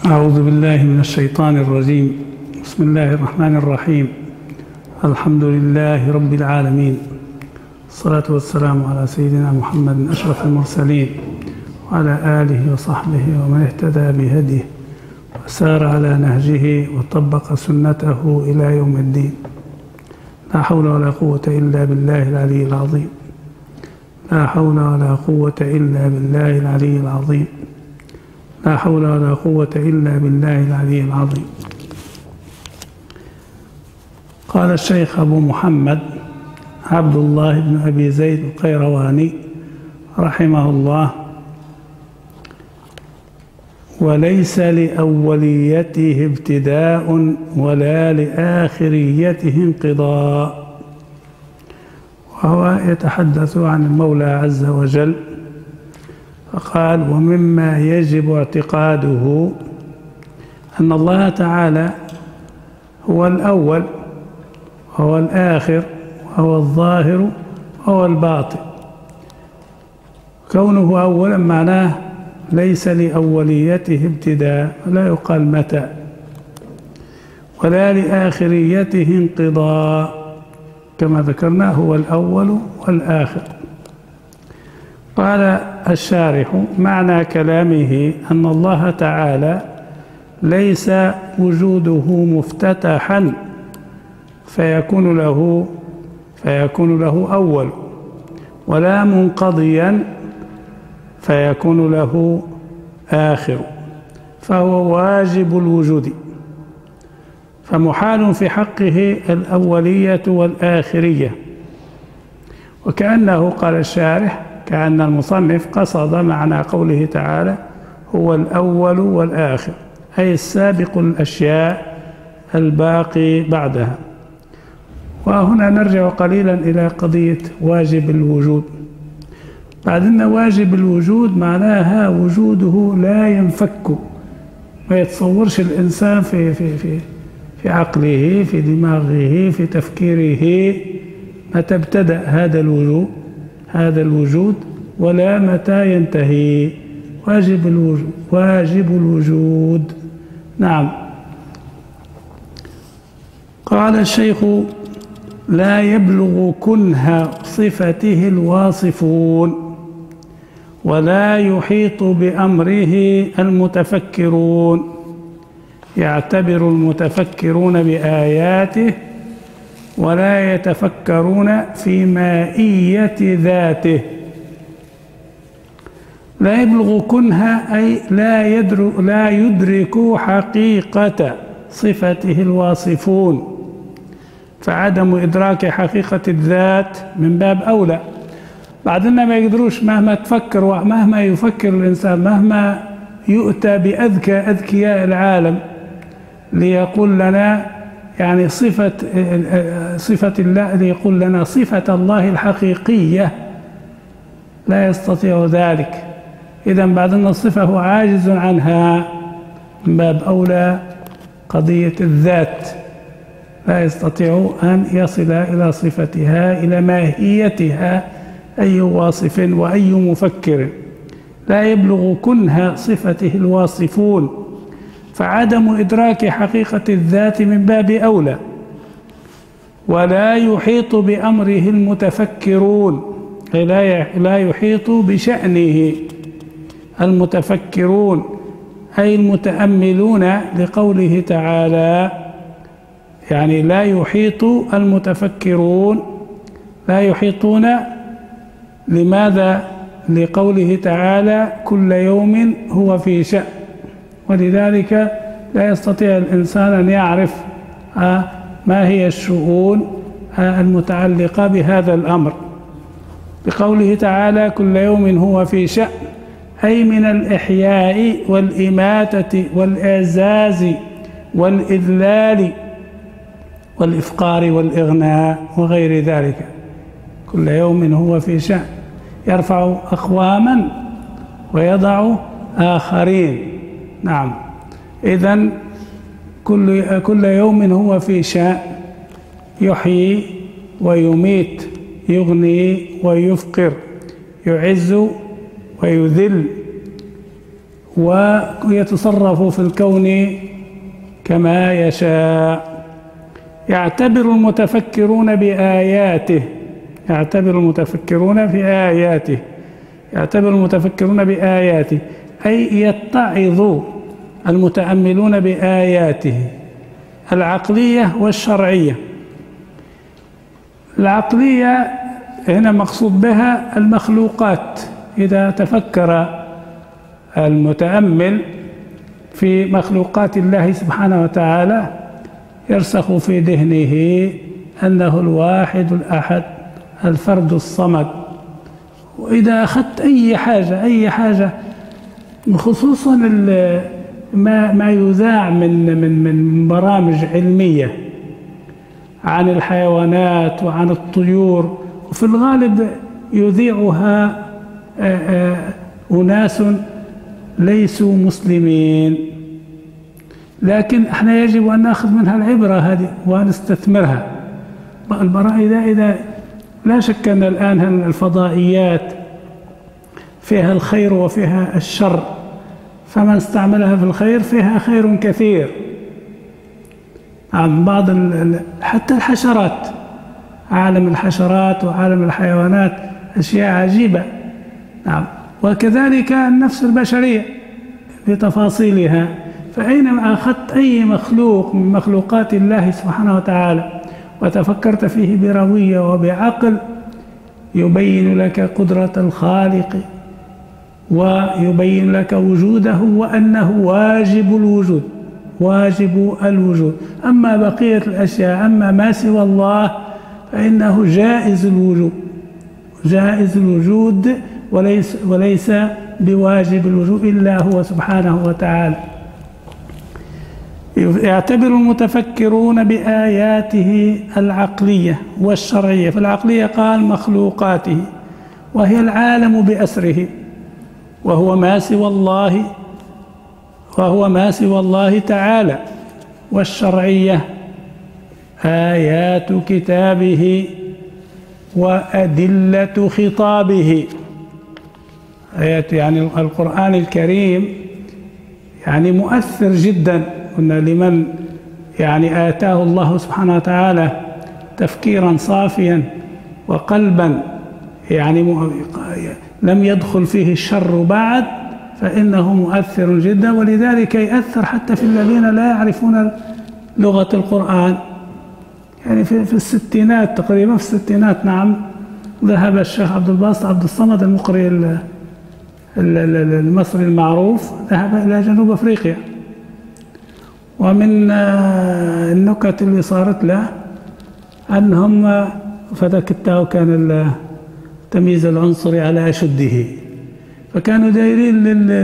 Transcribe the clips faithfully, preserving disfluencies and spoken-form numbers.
أعوذ بالله من الشيطان الرجيم. بسم الله الرحمن الرحيم. الحمد لله رب العالمين، الصلاة والسلام على سيدنا محمد أشرف المرسلين وعلى آله وصحبه ومن اهتدى بهديه وسار على نهجه وطبق سنته إلى يوم الدين. لا حول ولا قوة إلا بالله العلي العظيم. لا حول ولا قوة إلا بالله العلي العظيم. لا حول ولا قوة إلا بالله العلي العظيم. قال الشيخ أبو محمد عبد الله بن أبي زيد القيرواني رحمه الله: وليس لأوليته ابتداء ولا لآخريته انقضاء. وهو يتحدث عن المولى عز وجل، فقال: ومما يجب اعتقاده أن الله تعالى هو الأول وهو الآخر وهو الظاهر وهو الباطن. كونه أولا معناه ليس لأوليته ابتداء، لا يقال متى، ولا لآخريته انقضاء، كما ذكرنا هو الأول والآخر. قال الشارح: معنى كلامه أن الله تعالى ليس وجوده مفتتحا فيكون له فيكون له أول، ولا منقضيا فيكون له آخر، فهو واجب الوجود، فمحال في حقه الأولية والآخرية. وكأنه قال الشارح كأن المصنف قصد معنى قوله تعالى هو الأول والآخر، أي السابق الأشياء الباقي بعدها. وهنا نرجع قليلا إلى قضية واجب الوجود. بعد أن واجب الوجود معناها وجوده لا ينفك، ما يتصورش الإنسان في في في في عقله، في دماغه، في تفكيره متى ابتدأ هذا الوجود هذا الوجود ولا متى ينتهي. واجب الوجود واجب الوجود نعم. قال الشيخ: لا يبلغ كنه صفته الواصفون، ولا يحيط بأمره المتفكرون. يعتبر المتفكرون بآياته ولا يتفكرون في مائية ذاته. لا يبلغ كنها أي لا يدرك لا يدرك حقيقة صفته الواصفون، فعدم إدراك حقيقة الذات من باب أولى. بعدين ما يقدروش مهما تفكر ومهما يفكر الإنسان، مهما يؤتى بأذكى أذكياء العالم ليقول لنا يعني صفة صفة الله، ليقول لنا صفة الله الحقيقية، لا يستطيع ذلك. إذا بعد أن الصفة هو عاجز عنها، من باب أولى قضية الذات لا يستطيع أن يصل إلى صفتها، إلى ماهيتها، أي واصف وأي مفكر. لا يبلغ كنه صفته الواصفون، فعدم إدراك حقيقة الذات من باب أولى. ولا يحيط بأمره المتفكرون، أي لا يحيط بشأنه المتفكرون، أي المتأملون لقوله تعالى. يعني لا يحيط المتفكرون، لا يحيطون. لماذا؟ لقوله تعالى كل يوم هو في شأن، ولذلك لا يستطيع الإنسان أن يعرف ما هي الشؤون المتعلقة بهذا الأمر. بقوله تعالى كل يوم هو في شأن، أي من الإحياء والإماتة والإعزاز والإذلال والإفقار والإغناء وغير ذلك. كل يوم هو في شأن، يرفع أقواما ويضع آخرين. نعم. إذن كل كل يوم هو في شأن، يحيي ويميت، يغني ويفقر، يعز ويذل، ويتصرف في الكون كما يشاء. يعتبر المتفكرون بآياته يعتبر المتفكرون في آياته يعتبر المتفكرون بآياته أي يتعظ المتأملون بآياته العقلية والشرعية. العقلية هنا مقصود بها المخلوقات. إذا تفكر المتأمل في مخلوقات الله سبحانه وتعالى يرسخ في ذهنه أنه الواحد الأحد الفرد الصمد. وإذا أخذت أي حاجة أي حاجة خصوصا ما ما يذاع من من من برامج علمية عن الحيوانات وعن الطيور، وفي الغالب يذيعها أناس ليسوا مسلمين، لكن احنا يجب أن نأخذ منها العبرة هذه ونستثمرها. البرائد إذا لا شك أن الآن الفضائيات فيها الخير وفيها الشر، فمن استعملها في الخير فيها خير كثير. عن بعض حتى الحشرات، عالم الحشرات وعالم الحيوانات أشياء عجيبة. نعم، وكذلك النفس البشرية بتفاصيلها. فأينما أخذت أي مخلوق من مخلوقات الله سبحانه وتعالى وتفكرت فيه بروية وبعقل يبين لك قدرة الخالق ويبين لك وجوده وأنه واجب الوجود واجب الوجود. أما بقية الأشياء، أما ما سوى الله، فإنه جائز الوجود جائز الوجود وليس, وليس بواجب الوجود إلا هو سبحانه وتعالى. يعتبر المتفكرون بآياته العقلية والشرعية. فالعقلية قال مخلوقاته وهي العالم بأسره، وهو ما سوى الله وهو ما سوى الله تعالى. والشرعية آيات كتابه وأدلة خطابه. آيات يعني القرآن الكريم يعني مؤثر جدا. قلنا لمن يعني آتاه الله سبحانه وتعالى تفكيرا صافيا وقلبا يعني لم يدخل فيه الشر بعد، فإنه مؤثر جدا، ولذلك يأثر حتى في الذين لا يعرفون لغة القرآن. يعني في, في الستينات تقريبا في الستينات نعم ذهب الشيخ عبد الباسط عبد الصمد المقرئ المصري المعروف، ذهب إلى جنوب أفريقيا. ومن النكت اللي صارت له أنهم فذاك التاو كان التمييز العنصري على أشده، فكانوا دايرين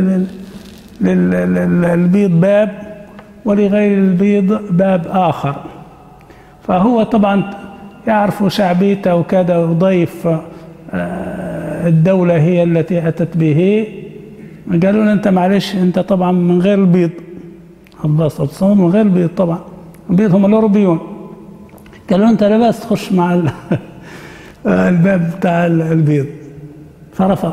للبيض باب ولغير البيض باب آخر. فهو طبعا يعرف شعبيته وكذا، وضيف الدولة هي التي أتت به. قالوا له أنت معلش أنت طبعا من غير البيض، عباس عبد الصمد من غير البيض. طبعا البيض هم الأوروبيون. قالوا له أنت لا بأس تخش مع الباب بتاع البيض، فرفض.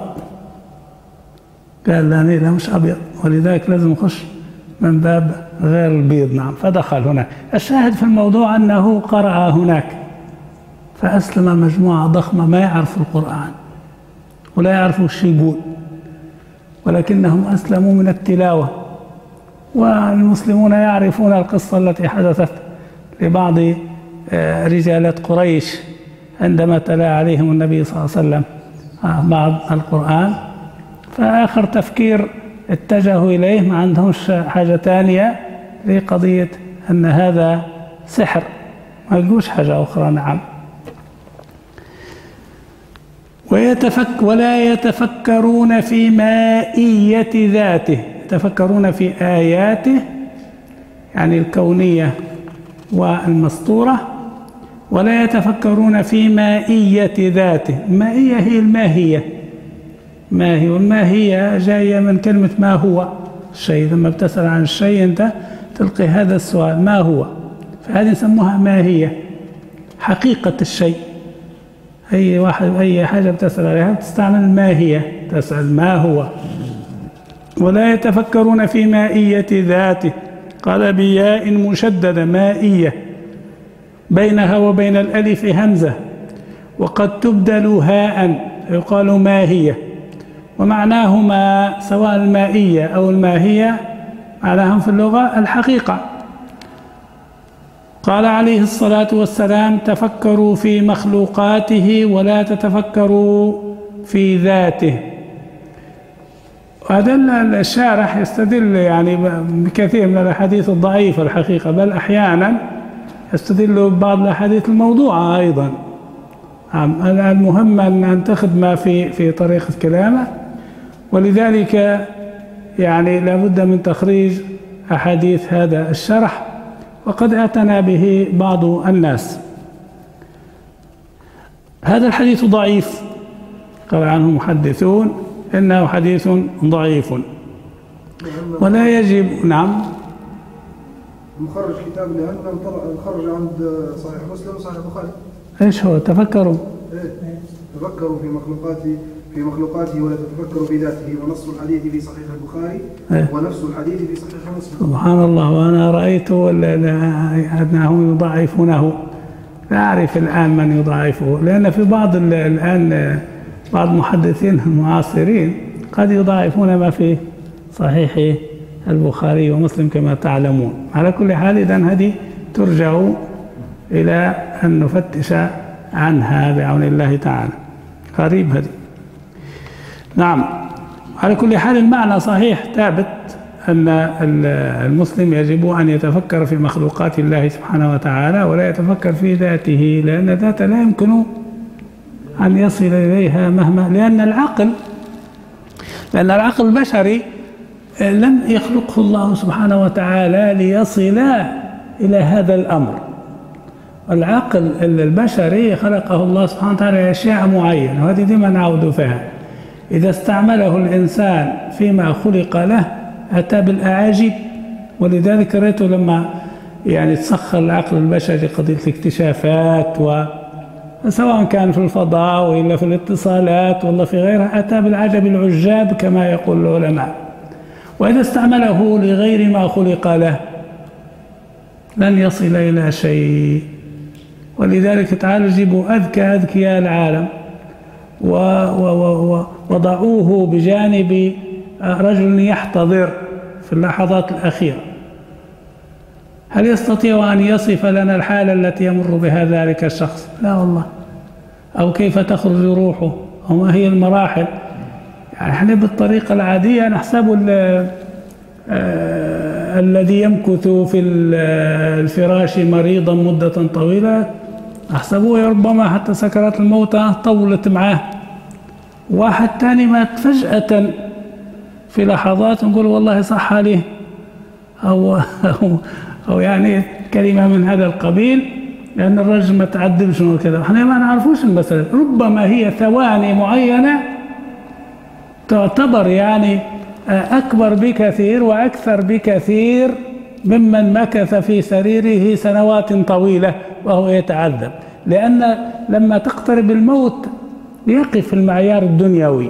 قال لا لا مش أبيض، ولذلك لازم نخش من باب غير البيض. نعم، فدخل هناك. الشاهد في الموضوع أنه قرأ هناك فأسلم مجموعة ضخمة ما يعرفوا القرآن ولا يعرفوا وش يقول، ولكنهم أسلموا من التلاوة. والمسلمون يعرفون القصة التي حدثت لبعض رجالات قريش عندما تلا عليهم النبي صلى الله عليه وسلم بعض القرآن. فآخر تفكير اتجهوا إليه، ما عندهمش حاجة تانية في قضية أن هذا سحر، ما يقولش حاجة أخرى. نعم. ويتفك ولا يتفكرون في مائية ذاته، يتفكرون في آياته يعني الكونية والمسطورة، ولا يتفكرون في مائية ذاته. المائية هي الماهية. ما هي والماهية جاية من كلمة ما هو الشيء. لما بتسأل عن الشيء أنت تلقي هذا السؤال ما هو، فهذه نسموها ماهية، حقيقة الشيء. أي واحد أي حاجة بتسأل عليها بتستعمل ماهية، تسأل ما هو. ولا يتفكرون في مائية ذاته، قال بياء مشددة مائية بينها وبين الألف همزة، وقد تبدل هاء يقال ماهية، ومعناهما سواء المائية أو الماهية معناهم في اللغة الحقيقة. قال عليه الصلاة والسلام: تفكروا في مخلوقاته ولا تتفكروا في ذاته. هذا الشارح يستدل يعني بكثير من الأحاديث الضعيفة الحقيقة، بل أحيانا يستدل ببعض الأحاديث الموضوعة أيضا. المهم أن ننتخذ ما في في طريقة كلامه، ولذلك يعني لابد من تخريج أحاديث هذا الشرح، وقد أتنا به بعض الناس. هذا الحديث ضعيف، قال عنه محدثون إنه حديث ضعيف ولا يجب. نعم، مخرج كتاب لأنه خرج عند صحيح مسلم وصحيح البخاري. ايش هو؟ تفكروا إيه؟ تفكروا في مخلوقاته في مخلوقاته ولا تتفكروا في ذاته، ونص الحديث في صحيح البخاري إيه؟ ونفس الحديث في صحيح مسلم. سبحان الله. وأنا رأيت أنهم يضعفونه، لا أعرف الآن من يضعفه، لأن في بعض الآن بعض المحدثين المعاصرين قد يضعفون ما في صحيح البخاري ومسلم كما تعلمون. على كل حال إذن هذه ترجع إلى أن نفتش عنها بعون الله تعالى. غريب هذه. نعم، على كل حال المعنى صحيح ثابت، أن المسلم يجب أن يتفكر في مخلوقات الله سبحانه وتعالى ولا يتفكر في ذاته، لأن ذاته لا يمكن أن يصل إليها مهما، لأن العقل لأن العقل البشري لم يخلقه الله سبحانه وتعالى ليصل إلى هذا الأمر. العقل البشري خلقه الله سبحانه وتعالى أشياء معينة، وهذه دائما نعود فيها. إذا استعمله الإنسان فيما خلق له أتى بالأعاجيب. ولذلك رأيته لما يعني تسخر العقل البشري قضية الاكتشافات، وسواء كان في الفضاء وإلا في الاتصالات ولا في غيرها، أتى بالعجب العجاب كما يقول العلماء. وإذا استعمله لغير ما خلق له لن يصل إلى شيء. ولذلك تعالوا جيبوا أذكى أذكياء العالم وضعوه بجانب رجل يحتضر في اللحظات الأخيرة، هل يستطيع أن يصف لنا الحالة التي يمر بها ذلك الشخص؟ لا والله. أو كيف تخرج روحه، أو ما هي المراحل. يعني احنا بالطريقة العادية نحسب آه الذي يمكث في الفراش مريضا مدة طويلة، نحسبه ربما حتى سكرات الموت طولت معه. واحد تاني مات فجأة في لحظات نقول والله صح عليه، أو, أو, أو يعني كلمة من هذا القبيل، لأن الرجل ما تعدلش وكذا. احنا ما نعرفوش المسألة، ربما هي ثواني معينة تعتبر يعني أكبر بكثير وأكثر بكثير ممن مكث في سريره سنوات طويلة وهو يتعذب. لأن لما تقترب الموت يقف المعيار الدنيوي،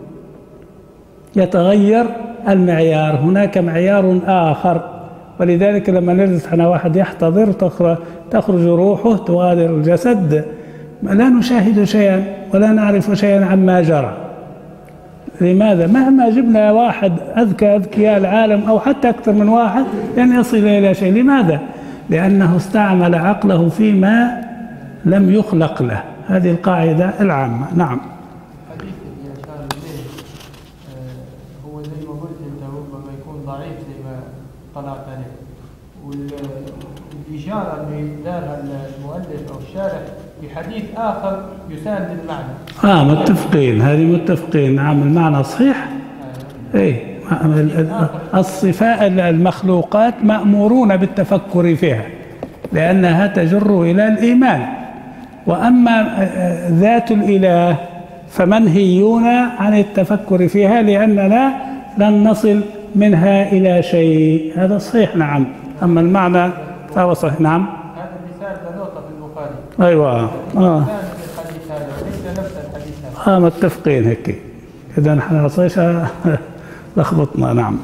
يتغير المعيار، هناك معيار آخر. ولذلك لما نجلس احنا واحد يحتضر تخرج روحه تغادر الجسد، لا نشاهد شيئا ولا نعرف شيئا عما جرى. لماذا؟ مهما جبنا واحد أذكى أذكياء العالم أو حتى أكثر من واحد لن يصل إلى شيء. لماذا؟ لأنه استعمل عقله فيما لم يخلق له. هذه القاعدة العامة. نعم. الحديث اللي أشار إليه هو زي ما قلت أنت ربما يكون ضعيف زي ما طلعت عليه، والإشارة اللي دارها المؤلف أو الشارح في حديث آخر يساند المعنى. آه متفقين، هذه متفقين. نعم المعنى صحيح. إيه، الصفات المخلوقات مأمورون بالتفكر فيها لأنها تجر إلى الإيمان، وأما ذات الإله فمنهيون عن التفكر فيها لأننا لن نصل منها إلى شيء. هذا صحيح. نعم. أما المعنى فهو صحيح. نعم. هذا المثال ده نقطة في البخاري. أيوة. آه. آه متفقين هيك. إذا نحن نصيش لخبطنا. نعم.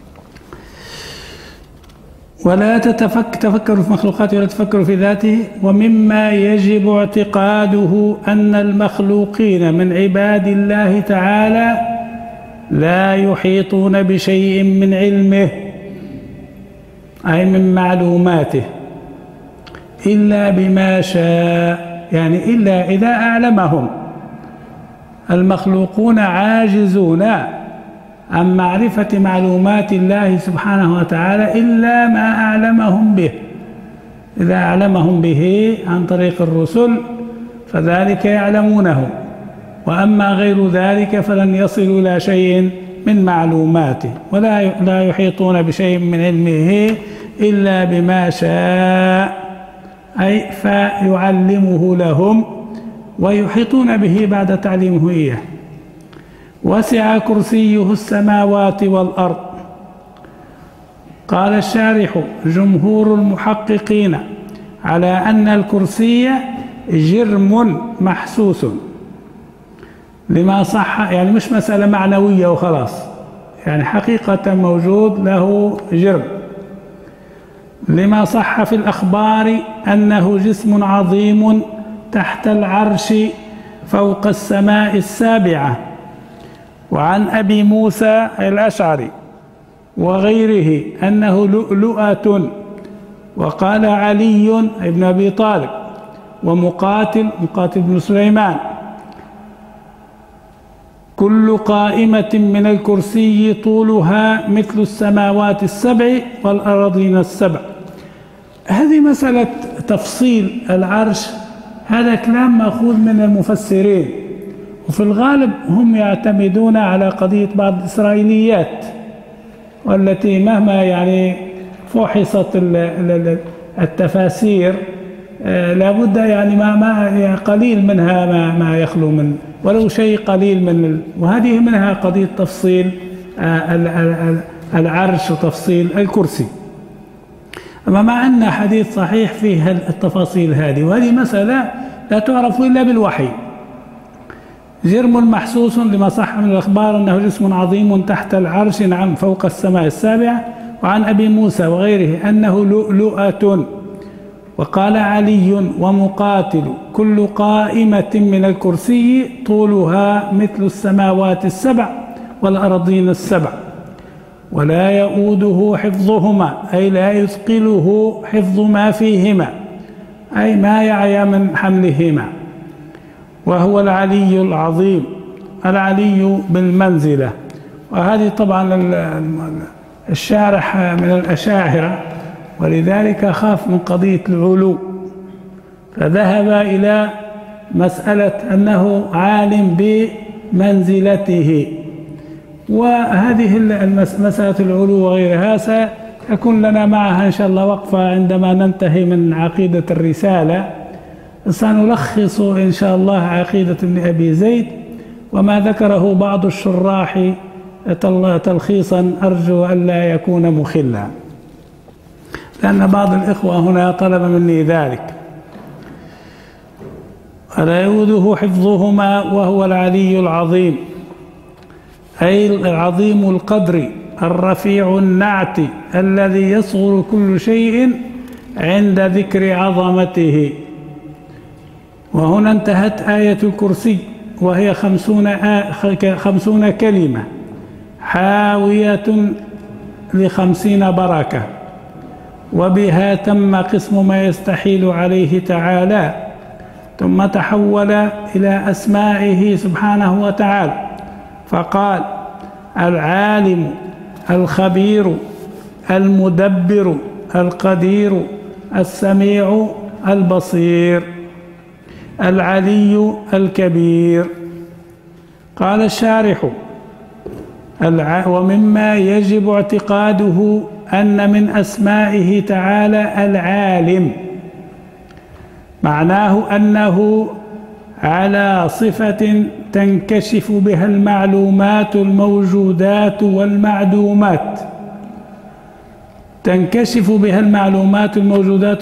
ولا تتفك تفكروا في مخلوقاته ولا تفكروا في ذاته. ومما يجب اعتقاده أن المخلوقين من عباد الله تعالى لا يحيطون بشيء من علمه أي من معلوماته إلا بما شاء، يعني إلا إذا أعلمهم. المخلوقون عاجزون عن معرفة معلومات الله سبحانه وتعالى إلا ما أعلمهم به. إذا أعلمهم به عن طريق الرسل فذلك يعلمونه، وأما غير ذلك فلن يصلوا إلى شيء من معلوماته، ولا لا يحيطون بشيء من علمه إلا بما شاء، أي فيعلمه لهم ويحيطون به بعد تعليمه إياه. وسع كرسيه السماوات والأرض. قال الشارح: جمهور المحققين على أن الكرسي جرم محسوس لما صح، يعني مش مسألة معنوية وخلاص، يعني حقيقة موجود له جرم، لما صح في الأخبار أنه جسم عظيم تحت العرش فوق السماء السابعة. وعن أبي موسى الأشعري وغيره أنه لؤلؤة. وقال علي بن أبي طالب ومقاتل مقاتل بن سليمان: كل قائمة من الكرسي طولها مثل السماوات السبع والأراضين السبع. هذه مسألة تفصيل العرش، هذا كلام مأخوذ من المفسرين، وفي الغالب هم يعتمدون على قضية بعض الإسرائيليات، والتي مهما يعني فحصت التفاسير لابد يعني ما ما قليل منها ما ما يخلو من ولو شيء قليل من، وهذه منها قضية تفصيل العرش وتفصيل الكرسي. أما مع أن حديث صحيح فيه التفاصيل هذه، وهذه مسألة لا تعرف إلا بالوحي. جرم محسوس لما صح من الأخبار أنه جسم عظيم تحت العرش، نعم، فوق السماء السابعة. وعن أبي موسى وغيره أنه لؤلؤة. وقال علي ومقاتل: كل قائمة من الكرسي طولها مثل السماوات السبع والأرضين السبع ولا يؤوده حفظهما، أي لا يثقله حفظ ما فيهما، أي ما يعيا من حملهما. وهو العلي العظيم، العلي بالمنزلة. وهذه طبعا الشارح من الأشاعرة، ولذلك خاف من قضية العلو فذهب إلى مسألة أنه عالم بمنزلته. وهذه مسألة العلو وغيرها سيكون لنا معها إن شاء الله وقفة عندما ننتهي من عقيدة الرسالة. سنلخص إن شاء الله عقيدة ابن أبي زيد وما ذكره بعض الشراح تلخيصا أرجو أن لا يكون مخلا، لأن بعض الإخوة هنا طلب مني ذلك. ولا يؤوده حفظهما وهو العلي العظيم، أي العظيم القدر الرفيع النعت الذي يصغر كل شيء عند ذكر عظمته. وهنا انتهت آية الكرسي، وهي خمسون, آ... خمسون كلمة حاوية لخمسين بركة، وبها تم قسم ما يستحيل عليه تعالى، ثم تحول إلى أسمائه سبحانه وتعالى فقال: العالم الخبير المدبر القدير السميع البصير العلي الكبير. قال الشارح: ومما يجب اعتقاده أن من أسمائه تعالى العالم، معناه أنه على صفة تنكشف بها المعلومات الموجودات والمعدومات، تنكشف بها المعلومات الموجودات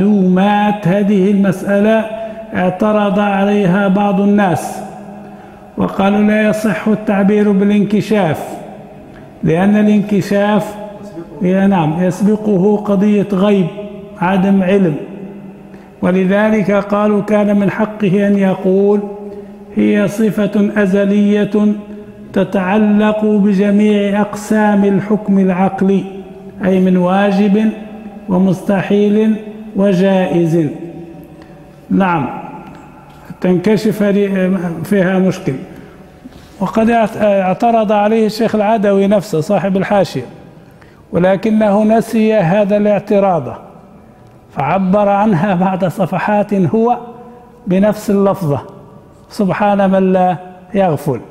والمعدومات. هذه المسألة اعترض عليها بعض الناس، وقالوا لا يصح التعبير بالانكشاف لأن الانكشاف نعم يسبقه قضية غيب عدم علم، ولذلك قالوا كان من حقه أن يقول هي صفة أزلية تتعلق بجميع أقسام الحكم العقلي، أي من واجب ومستحيل وجائز. نعم تنكشف فيها مشكل. وقد اعترض عليه الشيخ العدوي نفسه صاحب الحاشية، ولكنه نسي هذا الاعتراض فعبر عنها بعد صفحات هو بنفس اللفظة، سبحان من لا يغفل.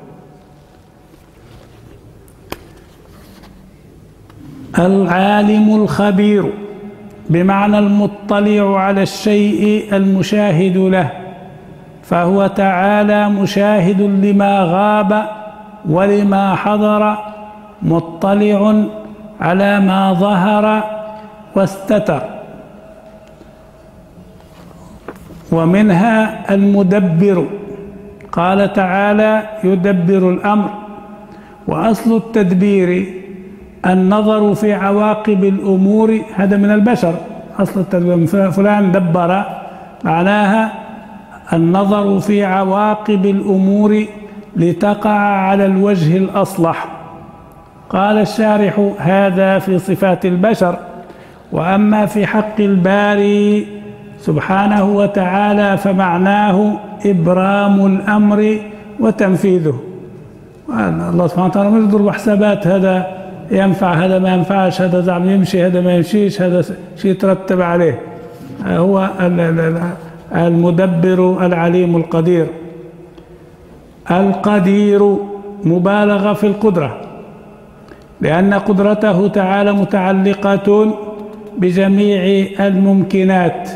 العالم الخبير بمعنى المطلع على الشيء المشاهد له، فهو تعالى مشاهد لما غاب ولما حضر، مطلع على ما ظهر واستتر. ومنها المدبر، قال تعالى يدبر الأمر، وأصل التدبير النظر في عواقب الأمور، هذا من البشر أصل التدبير، فلان دبر معناها النظر في عواقب الأمور لتقع على الوجه الأصلح. قال الشارح هذا في صفات البشر، وأما في حق الباري سبحانه وتعالى فمعناه إبرام الأمر وتنفيذه. الله سبحانه وتعالى مش يضرب حسابات، هذا ينفع هذا ما ينفعش، هذا زعم يمشي هذا ما يمشيش، هذا شيء يترتب عليه. هو المدبر العليم القدير. القدير مبالغة في القدرة، لأن قدرته تعالى متعلقة بجميع الممكنات،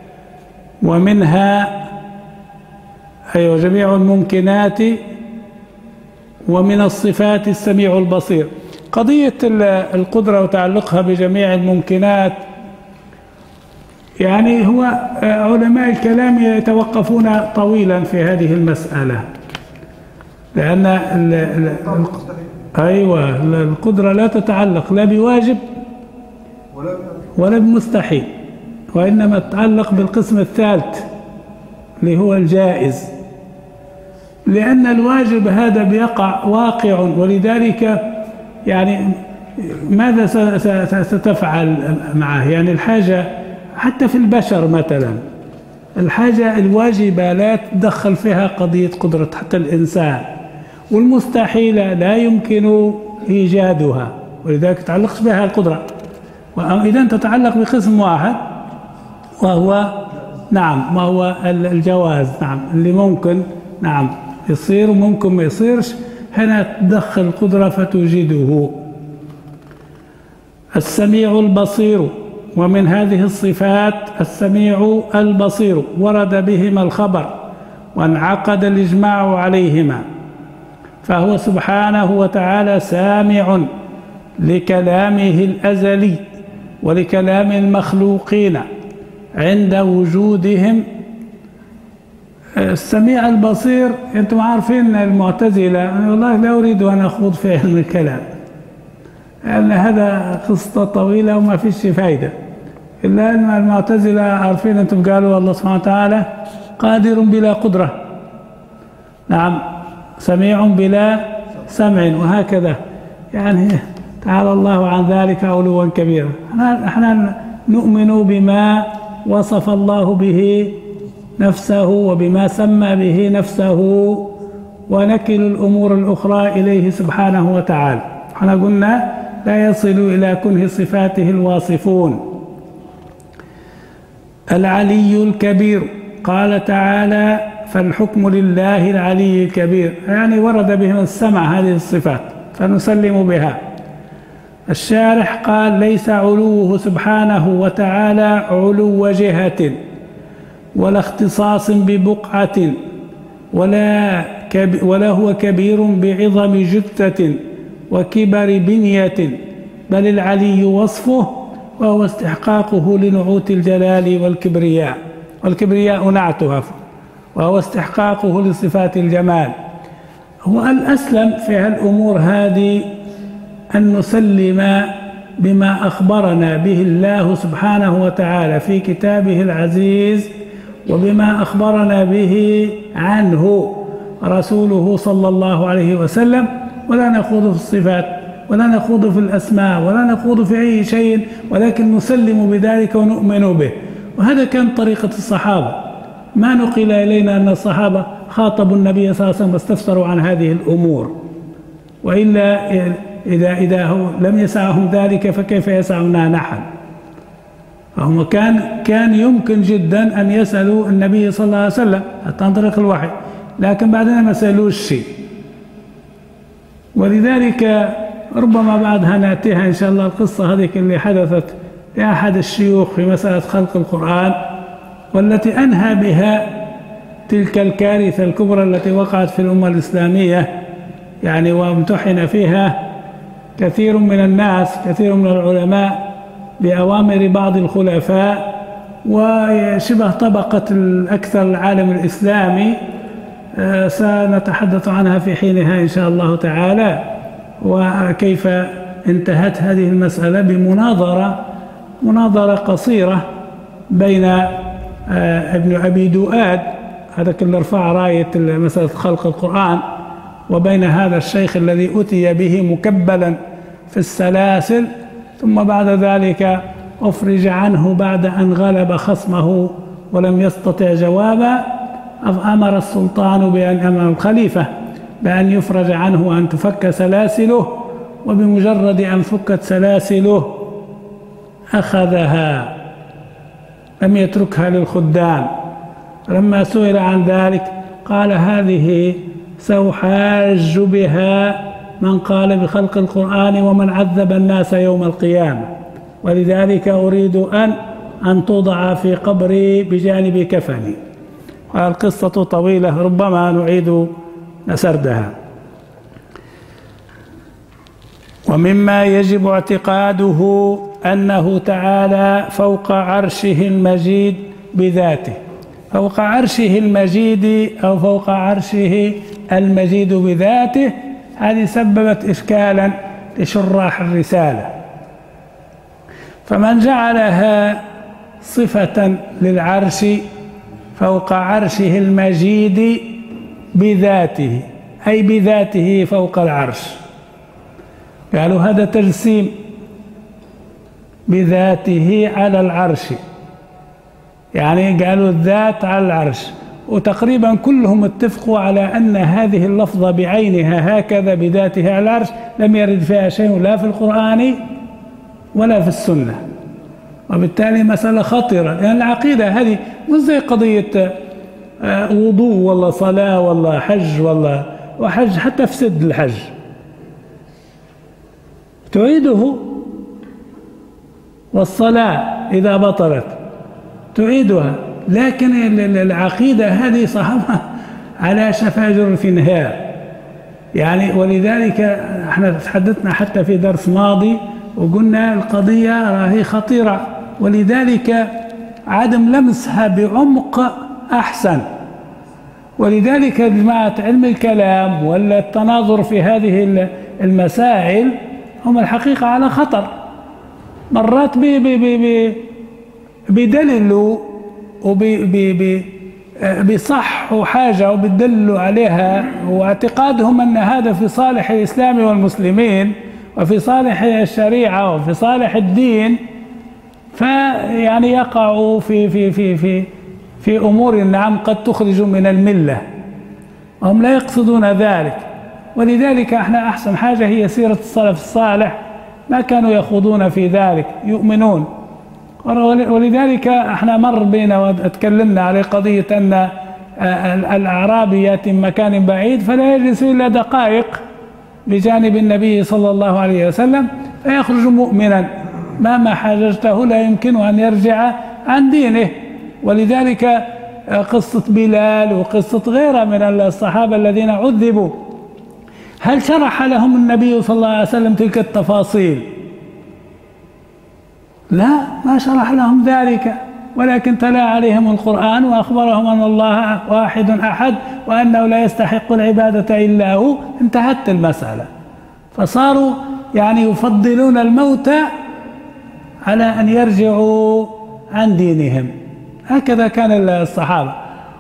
ومنها أيوة جميع الممكنات، ومن الصفات السميع البصير. قضية القدرة وتعلقها بجميع الممكنات، يعني هو علماء الكلام يتوقفون طويلا في هذه المسألة، لأن ال ال أيوة القدرة لا تتعلق لا بواجب ولا بمستحيل، وإنما تتعلق بالقسم الثالث اللي هو الجائز، لأن الواجب هذا بيقع واقع، ولذلك يعني ماذا ستفعل معه؟ يعني الحاجة حتى في البشر مثلا، الحاجة الواجبة لا تدخل فيها قضية قدرة حتى الإنسان، والمستحيلة لا يمكن إيجادها، ولذلك تعلقش بها القدرة. وإذا تتعلق بقسم واحد وهو نعم وهو الجواز، نعم اللي ممكن نعم يصير وممكن ما يصيرش، هنا تدخل القدرة فتوجده. السميع البصير، ومن هذه الصفات السميع البصير، ورد بهما الخبر وانعقد الإجماع عليهما، فهو سبحانه وتعالى سامع لكلامه الأزلي ولكلام المخلوقين عند وجودهم. السميع البصير أنتم عارفين المعتزلة، والله لا أريد أن أخوض في علم الكلام لأن هذا قصة طويلة وما فيش فايدة، إلا أن المعتزلة عارفين أنتم قالوا الله سبحانه وتعالى قادر بلا قدرة، نعم سميع بلا سمع، وهكذا يعني تعالى الله عن ذلك علوا كبيرا. نحن نؤمن بما وصف الله به نفسه وبما سمى به نفسه، ونكل الأمور الأخرى إليه سبحانه وتعالى. احنا قلنا لا يصل إلى كنه صفاته الواصفون. العلي الكبير، قال تعالى فالحكم لله العلي الكبير، يعني ورد بهم السمع هذه الصفات فنسلم بها. الشارح قال ليس علوه سبحانه وتعالى علو جهة ولا اختصاص ببقعة، ولا, كب ولا هو كبير بعظم جثة وكبر بنية، بل العلي وصفه وهو استحقاقه لنعوت الجلال والكبرياء، والكبرياء نعتها، وهو استحقاقه لصفات الجمال. هو الأسلم في هالأمور هذه أن نسلم بما أخبرنا به الله سبحانه وتعالى في كتابه العزيز، وبما أخبرنا به عنه رسوله صلى الله عليه وسلم، ولا نخوض في الصفات ولا نخوض في الأسماء ولا نخوض في أي شيء، ولكن نسلم بذلك ونؤمن به. وهذا كان طريقة الصحابة. ما نقل إلينا أن الصحابة خاطبوا النبي صلى الله عليه وسلم واستفسروا عن هذه الأمور، وإلا إذا إذا هو لم يسعهم ذلك فكيف يسعنا نحن؟ فهم كان كان يمكن جدا أن يسألوا النبي صلى الله عليه وسلم حتى عن طريق الوحي، لكن بعدين ما سألوش شيء. ولذلك ربما بعدها نأتيها إن شاء الله القصة هذه اللي حدثت لأحد الشيوخ في مسألة خلق القرآن، والتي أنهى بها تلك الكارثة الكبرى التي وقعت في الأمة الإسلامية، يعني وامتحن فيها كثير من الناس، كثير من العلماء بأوامر بعض الخلفاء وشبه طبقة الأكثر العالم الإسلامي. سنتحدث عنها في حينها إن شاء الله تعالى، وكيف انتهت هذه المسألة بمناظرة مناظرة قصيرة بين ابن أبي دؤاد، هذا اللي رفع راية مسألة خلق القرآن، وبين هذا الشيخ الذي أتي به مكبلا في السلاسل، ثم بعد ذلك أفرج عنه بعد أن غلب خصمه ولم يستطع جوابا. أمر السلطان بأن أمر الخليفة بأن يفرج عنه وأن تفك سلاسله، وبمجرد أن فكت سلاسله أخذها، لم يتركها للخدام. لما سئل عن ذلك قال: هذه سأحاج بها من قال بخلق القرآن ومن عذب الناس يوم القيامة، ولذلك أريد أن أن توضع في قبري بجانب كفني. القصة طويلة ربما نعيد سردها. ومما يجب اعتقاده أنه تعالى فوق عرشه المجيد بذاته. فوق عرشه المجيد أو فوق عرشه المجيد بذاته، هذه سببت إشكالا لشراح الرسالة، فمن جعلها صفة للعرش فوق عرشه المجيد بذاته، أي بذاته فوق العرش، قالوا هذا تجسيم بذاته على العرش، يعني قالوا الذات على العرش. وتقريبا كلهم اتفقوا على أن هذه اللفظة بعينها هكذا بذاته على العرش لم يرد فيها شيء لا في القرآن ولا في السنة، وبالتالي مسألة خطرة، لأن يعني العقيدة هذه مش زي قضية وضوء ولا صلاة ولا حج ولا وحج، حتى فسد الحج تعيده، والصلاة إذا بطلت تعيدها، لكن العقيدة هذه صاحبها على شفا جرف نهار يعني. ولذلك احنا تحدثنا حتى في درس ماضي وقلنا القضية راهي خطيرة، ولذلك عدم لمسها بعمق أحسن. ولذلك جماعة علم الكلام ولا التناظر في هذه المسائل هم الحقيقة على خطر، مرات بي بي بي بي بيدللوا وبيصحوا حاجة وبيدلوا عليها، واعتقادهم أن هذا في صالح الإسلام والمسلمين وفي صالح الشريعة وفي صالح الدين، فيعني يقعوا في في في في في أمور نعم قد تخرج من الملة، وهم لا يقصدون ذلك. ولذلك احنا أحسن حاجة هي سيرة السلف الصالح، ما كانوا يخوضون في ذلك، يؤمنون. ولذلك احنا مر بينا واتكلمنا على قضية أن الأعرابي يأتي من مكان بعيد فلا يجلس إلا دقائق بجانب النبي صلى الله عليه وسلم فيخرج مؤمنا، مهما حاججته لا يمكن أن يرجع عن دينه. ولذلك قصة بلال وقصة غيرها من الصحابة الذين عذبوا، هل شرح لهم النبي صلى الله عليه وسلم تلك التفاصيل؟ لا، ما شرح لهم ذلك، ولكن تلا عليهم القرآن وأخبرهم أن الله واحد أحد وأنه لا يستحق العبادة إلا هو، انتهت المسألة. فصاروا يعني يفضلون الموت على أن يرجعوا عن دينهم. هكذا كان الصحابة.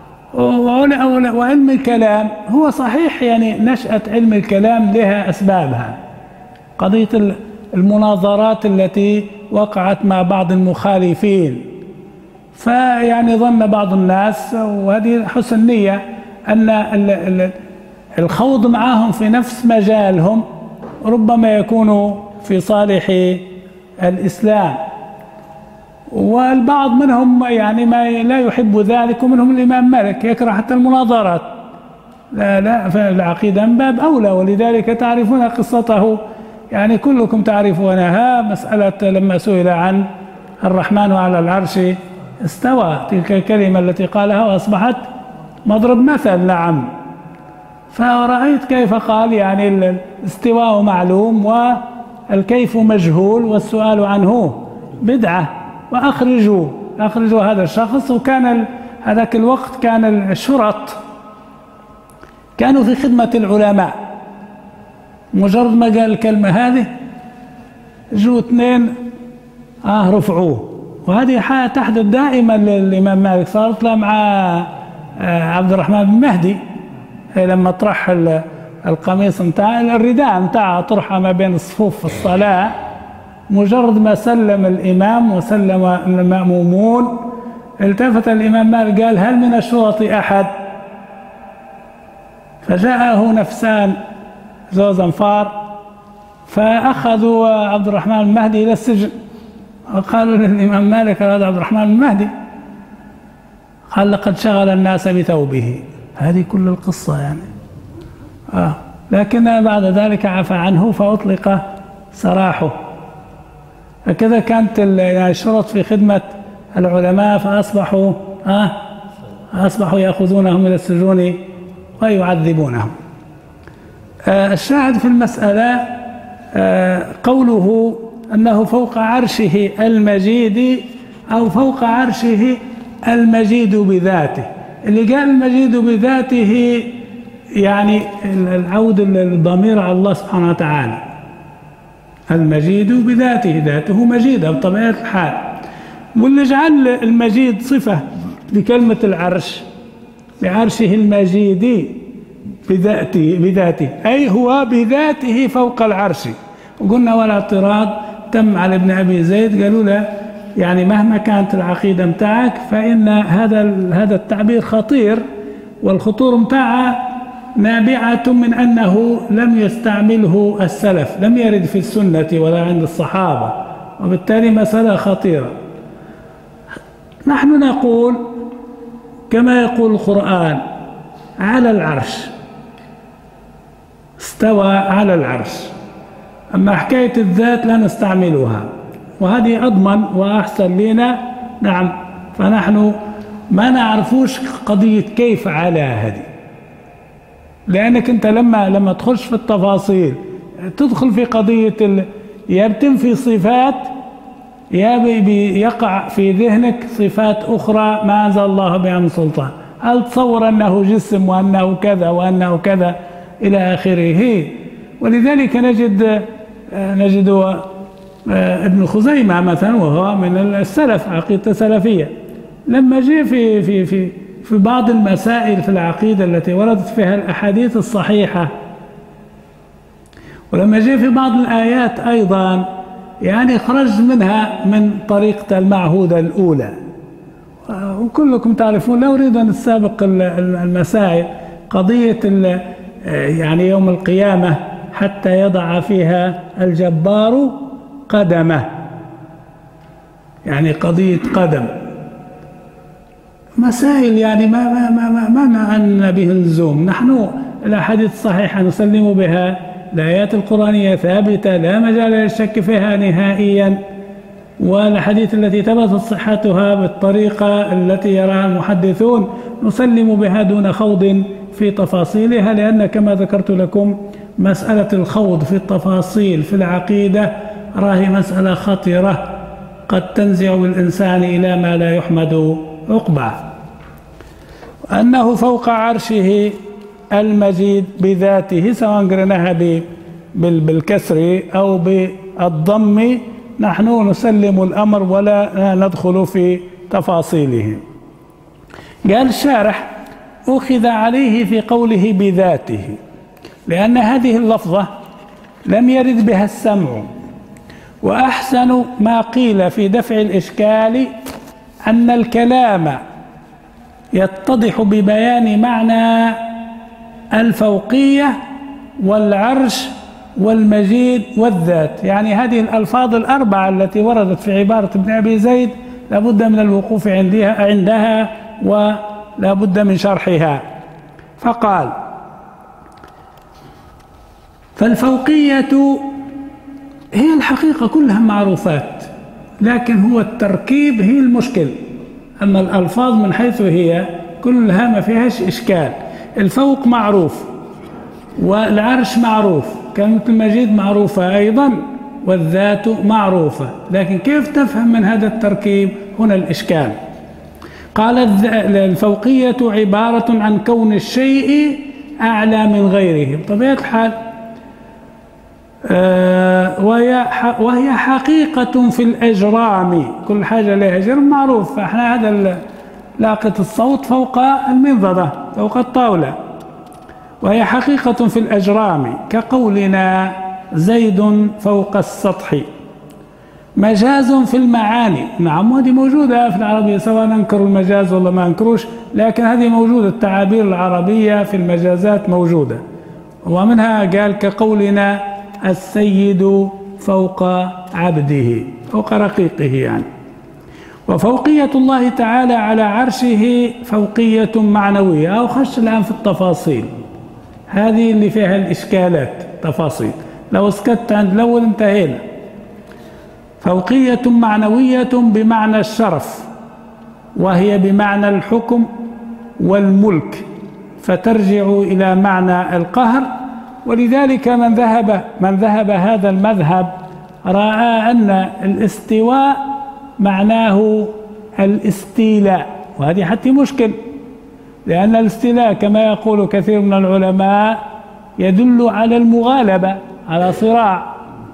وعلم الكلام هو صحيح، يعني نشأة علم الكلام لها أسبابها. قضية المناظرات التي وقعت مع بعض المخالفين، فيعني ظن بعض الناس، وهذه حسن نية، أن الخوض معهم في نفس مجالهم ربما يكون في صالح الإسلام. والبعض منهم يعني ما لا يحب ذلك، ومنهم الإمام مالك يكره حتى المناظرات، لا لا فالعقيدة من باب أولى. ولذلك تعرفون قصته، يعني كلكم تعرفونها، مسألة لما سئل عن الرحمن على العرش استوى، تلك الكلمة التي قالها وأصبحت مضرب مثل. نعم. فرأيت كيف قال يعني الاستواء معلوم والكيف مجهول والسؤال عنه بدعة، وأخرجوا أخرجوا هذا الشخص. وكان هذاك الوقت كان الشرط كانوا في خدمة العلماء، مجرد ما قال الكلمة هذه جو اثنين آه رفعوه. وهذه حالة تحدث دائما للإمام مالك، صارت له مع عبد الرحمن بن مهدي لما طرح القميص متاع الرداء متاعه طرحه ما بين الصفوف في الصلاة، مجرد ما سلم الإمام وسلم المأمومون التفت الإمام مالك قال: هل من الشرط أحد؟ فجاءه نفسان ذو زنفار فأخذوا عبد الرحمن المهدي إلى السجن، وقالوا للإمام مالك: هذا عبد الرحمن المهدي. قال: لقد شغل الناس بثوبه. هذه كل القصة يعني. آه. لكن بعد ذلك عفى عنه فأطلق سراحه. هكذا كانت الشرط في خدمة العلماء، فأصبحوا آه أصبحوا يأخذونهم إلى السجون ويعذبونهم. آه الشاهد في المسألة آه قوله أنه فوق عرشه المجيد، أو فوق عرشه المجيد بذاته. اللي قال المجيد بذاته يعني العود الضمير على الله سبحانه وتعالى. المجيد بذاته، ذاته مجيدة بطبيعة الحال. واللي جعل المجيد صفة لكلمة العرش، بعرشه المجيد بذاته, بذاته أي هو بذاته فوق العرش. وقلنا ولا اعتراض تم على ابن أبي زيد، قالوا له يعني مهما كانت العقيدة متاعك فإن هذا هذا التعبير خطير، والخطور متاعه نابعة من أنه لم يستعمله السلف، لم يرد في السنة ولا عند الصحابة، وبالتالي مسألة خطيرة. نحن نقول كما يقول القرآن: على العرش، استوى على العرش. أما حكاية الذات لا نستعملها، وهذه أضمن وأحسن لنا. نعم. فنحن ما نعرفوش قضية كيف على هذه، لأنك أنت لما لما تخش في التفاصيل تدخل في قضية ال... يا بتنفي صفات يا بيقع في ذهنك صفات أخرى ما أنزل الله بها من سلطان. هل تصور أنه جسم وأنه كذا وأنه كذا إلى آخره. ولذلك نجد نجد ابن خزيمة مثلا، وهو من السلف، عقيدة سلفية، لما جاء في في في في بعض المسائل في العقيدة التي وردت فيها الأحاديث الصحيحة، ولما جاء في بعض الآيات أيضا يعني خرج منها من طريقة المعهودة الأولى. وكلكم تعرفون، لا أريد أن أسابق المسائل، قضية يعني يوم القيامة حتى يضع فيها الجبار قدمه، يعني قضية قدم، مسائل يعني ما ما ما ما معنى به اللزوم. نحن الأحاديث الصحيحة نسلم بها، الآيات القرآنية ثابتة لا مجال للشك فيها نهائيا، والأحاديث التي ثبتت صحتها بالطريقة التي يراها المحدثون نسلم بها دون خوض في تفاصيلها، لأن كما ذكرت لكم مسألة الخوض في التفاصيل في العقيدة راهي مسألة خطيرة قد تنزع بالإنسان إلى ما لا يحمد عقباه. أنه فوق عرشه المجيد بذاته، سواء قرناها بالكسر أو بالضم، نحن نسلم الأمر ولا ندخل في تفاصيله. قال الشارح: أخذ عليه في قوله بذاته، لأن هذه اللفظة لم يرد بها السمع، وأحسن ما قيل في دفع الإشكال أن الكلام يتضح ببيان معنى الفوقية والعرش والمجيد والذات. يعني هذه الألفاظ الأربعة التي وردت في عبارة ابن أبي زيد لابد من الوقوف عندها عندها ولابد من شرحها. فقال: فالفوقية هي الحقيقة كلها معروفات، لكن هو التركيب هي المشكل. أما الألفاظ من حيث هي كلها ما فيهاش إشكال. الفوق معروف، والعرش معروف، كلمة المجيد معروفة أيضا، والذات معروفة، لكن كيف تفهم من هذا التركيب؟ هنا الإشكال. قال: الفوقية عبارة عن كون الشيء أعلى من غيره بطبيعة الحال، آه وهي حقيقة في الأجرام، كل حاجة لها جرم معروف. فإحنا هذا لاقة الصوت فوق المنضدة فوق الطاولة، وهي حقيقة في الأجرام، كقولنا زيد فوق السطح. مجاز في المعاني، نعم، وهذه موجودة في العربية، سواء ننكر المجاز ولا ما ننكروش، لكن هذه موجودة. التعابير العربية في المجازات موجودة، ومنها قال كقولنا السيد فوق عبده، فوق رقيقه يعني. وفوقية الله تعالى على عرشه فوقية معنوية. أو خش الآن في التفاصيل، هذه اللي فيها الإشكالات، تفاصيل. لو اسكت عند الأول انتهينا. فوقية معنوية بمعنى الشرف، وهي بمعنى الحكم والملك، فترجع إلى معنى القهر. ولذلك من ذهب من ذهب هذا المذهب رأى أن الاستواء معناه الاستيلاء، وهذه حتى مشكل، لأن الاستيلاء كما يقول كثير من العلماء يدل على المغالبة، على صراع.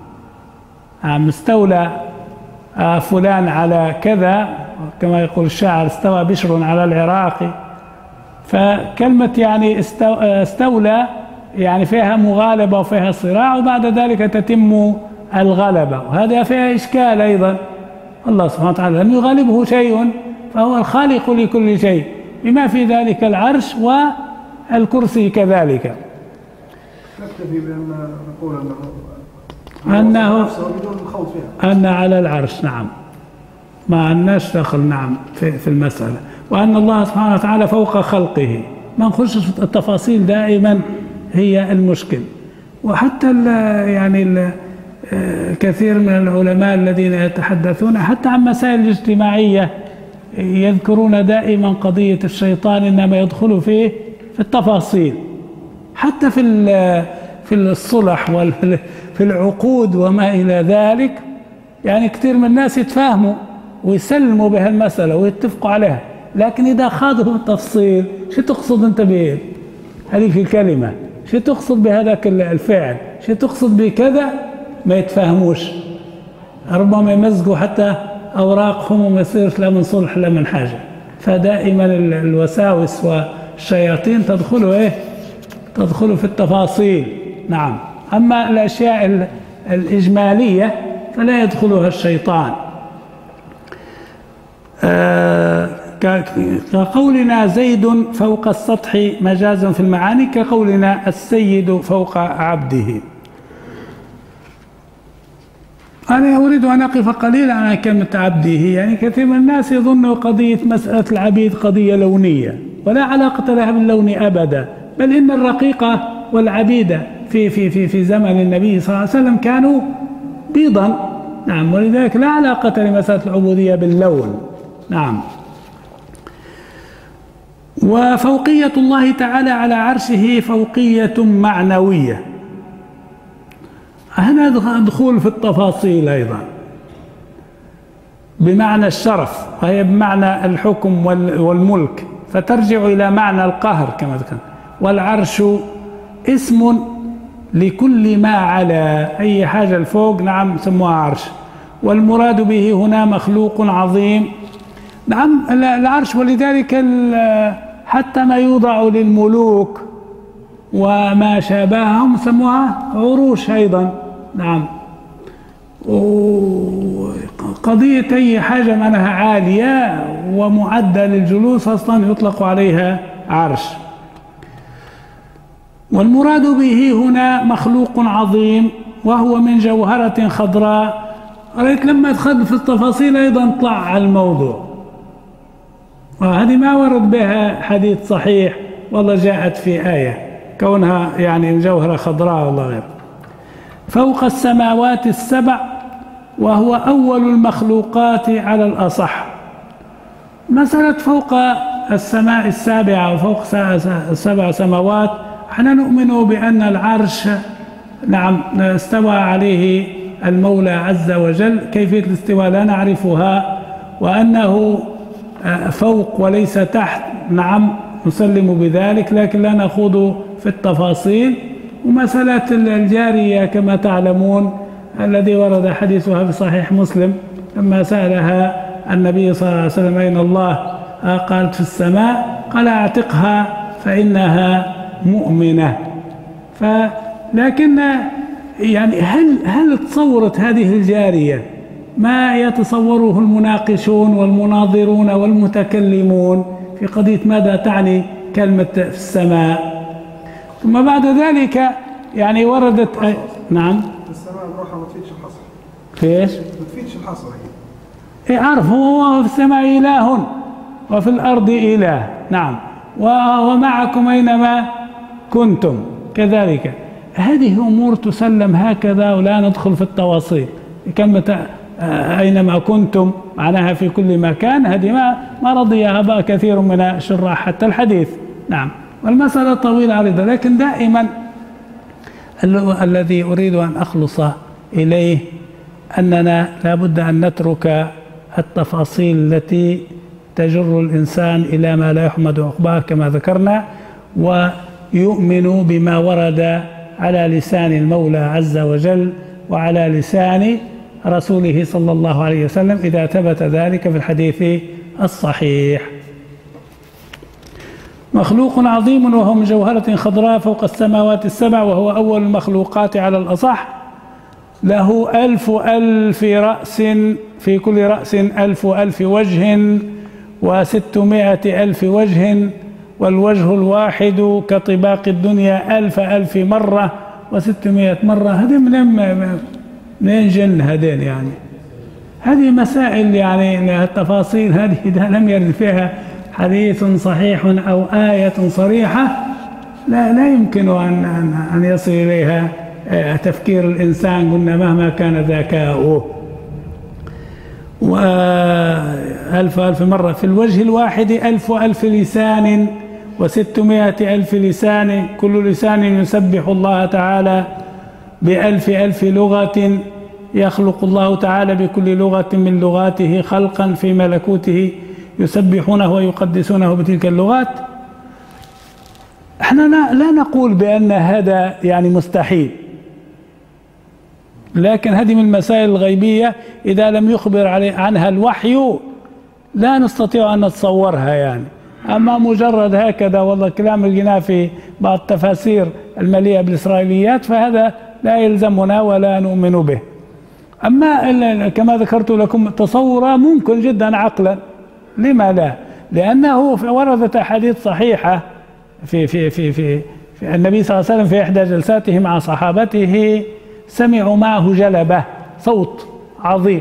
مستولى فلان على كذا، كما يقول الشاعر: استوى بشر على العراق. فكلمة يعني استولى يعني فيها مغالبة وفيها صراع، وبعد ذلك تتم الغلبة، وهذا فيها إشكال أيضا. الله سبحانه وتعالى لم يغالبه شيء، فهو الخالق لكل شيء، بما في ذلك العرش والكرسي كذلك. نكتفي بأن نقول أنه أنه أن على العرش، نعم، ما عندناش دخل، نعم، في, في المسألة. وأن الله سبحانه وتعالى فوق خلقه، ما نخش في التفاصيل دائما هي المشكل. وحتى ال يعني ال كثير من العلماء الذين يتحدثون حتى عن مسائل اجتماعية يذكرون دائما قضية الشيطان، إنما يدخل فيه في التفاصيل، حتى في في الصلح وفي العقود وما إلى ذلك. يعني كثير من الناس يتفاهموا ويسلموا بها المسألة ويتفقوا عليها، لكن إذا خاضوا في التفصيل، شو تقصد أنت به هذه الكلمة؟ شو تقصد بهذاك الفعل؟ شو تقصد بكذا؟ ما يتفاهموش، ربما يمزقوا حتى أوراقهم وما يصيرش لا من صلح لا من حاجة. فدائما الوساوس والشياطين تدخلوا إيه؟ تدخلوا في التفاصيل، نعم. أما الأشياء الإجمالية فلا يدخلها الشيطان. آه كقولنا زيد فوق السطح مجاز في المعاني، كقولنا السيد فوق عبده. أنا أريد أن أقف قليلا على كلمة عبده. يعني كثير من الناس يظن قضية مسألة العبيد قضية لونية، ولا علاقة لها باللون أبدا، بل إن الرقيقة والعبيدة في في في في زمن النبي صلى الله عليه وسلم كانوا بيضا، نعم، ولذلك لا علاقة لمسألة العبودية باللون، نعم. وفوقية الله تعالى على عرشه فوقية معنوية. هنا دخول في التفاصيل أيضا. بمعنى الشرف، وهي بمعنى الحكم والملك، فترجع إلى معنى القهر كما ذكرنا. والعرش اسم لكل ما على، أي حاجة الفوق نعم سموها عرش. والمراد به هنا مخلوق عظيم، نعم العرش. ولذلك حتى ما يوضع للملوك وما شابههم سموها عروش أيضا، نعم. وقضية أي حاجة منها عالية ومعدة للجلوس أصلا يطلق عليها عرش. والمراد به هنا مخلوق عظيم وهو من جوهرة خضراء. رأيت لما أدخل في التفاصيل أيضا طلع على الموضوع، وهذه ما ورد بها حديث صحيح والله جاءت في آية كونها يعني جوهرة خضراء والله غير. فوق السماوات السبع وهو أول المخلوقات على الأصح. مسألة فوق السماء السابعة وفوق سبع سماوات، احنا نؤمن بأن العرش نعم استوى عليه المولى عز وجل، كيفية الاستواء لا نعرفها، وأنه فوق وليس تحت نعم نسلم بذلك، لكن لا نخوض في التفاصيل. ومسألة الجارية كما تعلمون الذي ورد حديثها في صحيح مسلم لما سألها النبي صلى الله عليه وسلم أين الله؟ قالت في السماء، قال اعتقها فإنها مؤمنة. فلكن يعني هل هل تصورت هذه الجارية ما يتصوره المناقشون والمناظرون والمتكلمون في قضية ماذا تعني كلمة في السماء؟ ثم بعد ذلك يعني وردت أي... نعم السماء بروحها ما تفيدش الحصر. في ايش؟ ما تفيدش الحصر هي. اي عارف، هو في السماء إله وفي الأرض إله، نعم، ومعكم أينما كنتم كذلك. هذه أمور تسلم هكذا ولا ندخل في التواصيل. كلمة أينما كنتم معناها في كل مكان، هذه ما ما رضيها بقى كثير من الشراح حتى الحديث، نعم. والمسألة طويلة عريضة، لكن دائما الذي أريد أن أخلص إليه أننا لابد أن نترك التفاصيل التي تجر الإنسان إلى ما لا يحمد عقباه كما ذكرنا، ويؤمن بما ورد على لسان المولى عز وجل وعلى لسان رسوله صلى الله عليه وسلم إذا ثبت ذلك في الحديث الصحيح. مخلوق عظيم وهو من جوهرة خضراء فوق السماوات السبع وهو أول المخلوقات على الأصح، له ألف ألف رأس، في كل رأس ألف ألف وجه وستمائة ألف وجه، والوجه الواحد كطباق الدنيا ألف ألف مرة وستمائة مرة. هذه من من جن هذين يعني. هذه مسائل يعني التفاصيل هذه إذا لم يرد فيها حديث صحيح أو آية صريحة لا لا يمكن أن أن يصل إليها تفكير الإنسان قلنا مهما كان ذكاؤه. وألف ألف مرة في الوجه الواحد ألف ألف لسان وستمائة ألف لسان، كل لسان يسبح الله تعالى بألف ألف لغة، يخلق الله تعالى بكل لغة من لغاته خلقا في ملكوته يسبحونه ويقدسونه بتلك اللغات. احنا لا نقول بأن هذا يعني مستحيل، لكن هذه من المسائل الغيبية إذا لم يخبر عنها الوحي لا نستطيع أن نتصورها يعني. أما مجرد هكذا والله كلام لقيناه في بعض التفاسير المليئة بالإسرائيليات فهذا لا يلزمنا ولا نؤمن به. أما كما ذكرت لكم تصورا ممكن جدا عقلا، لما لا؟ لأنه وردت أحاديث صحيحة في في في في, في النبي صلى الله عليه وسلم في إحدى جلساته مع صحابته سمعوا معه جلبة صوت عظيم،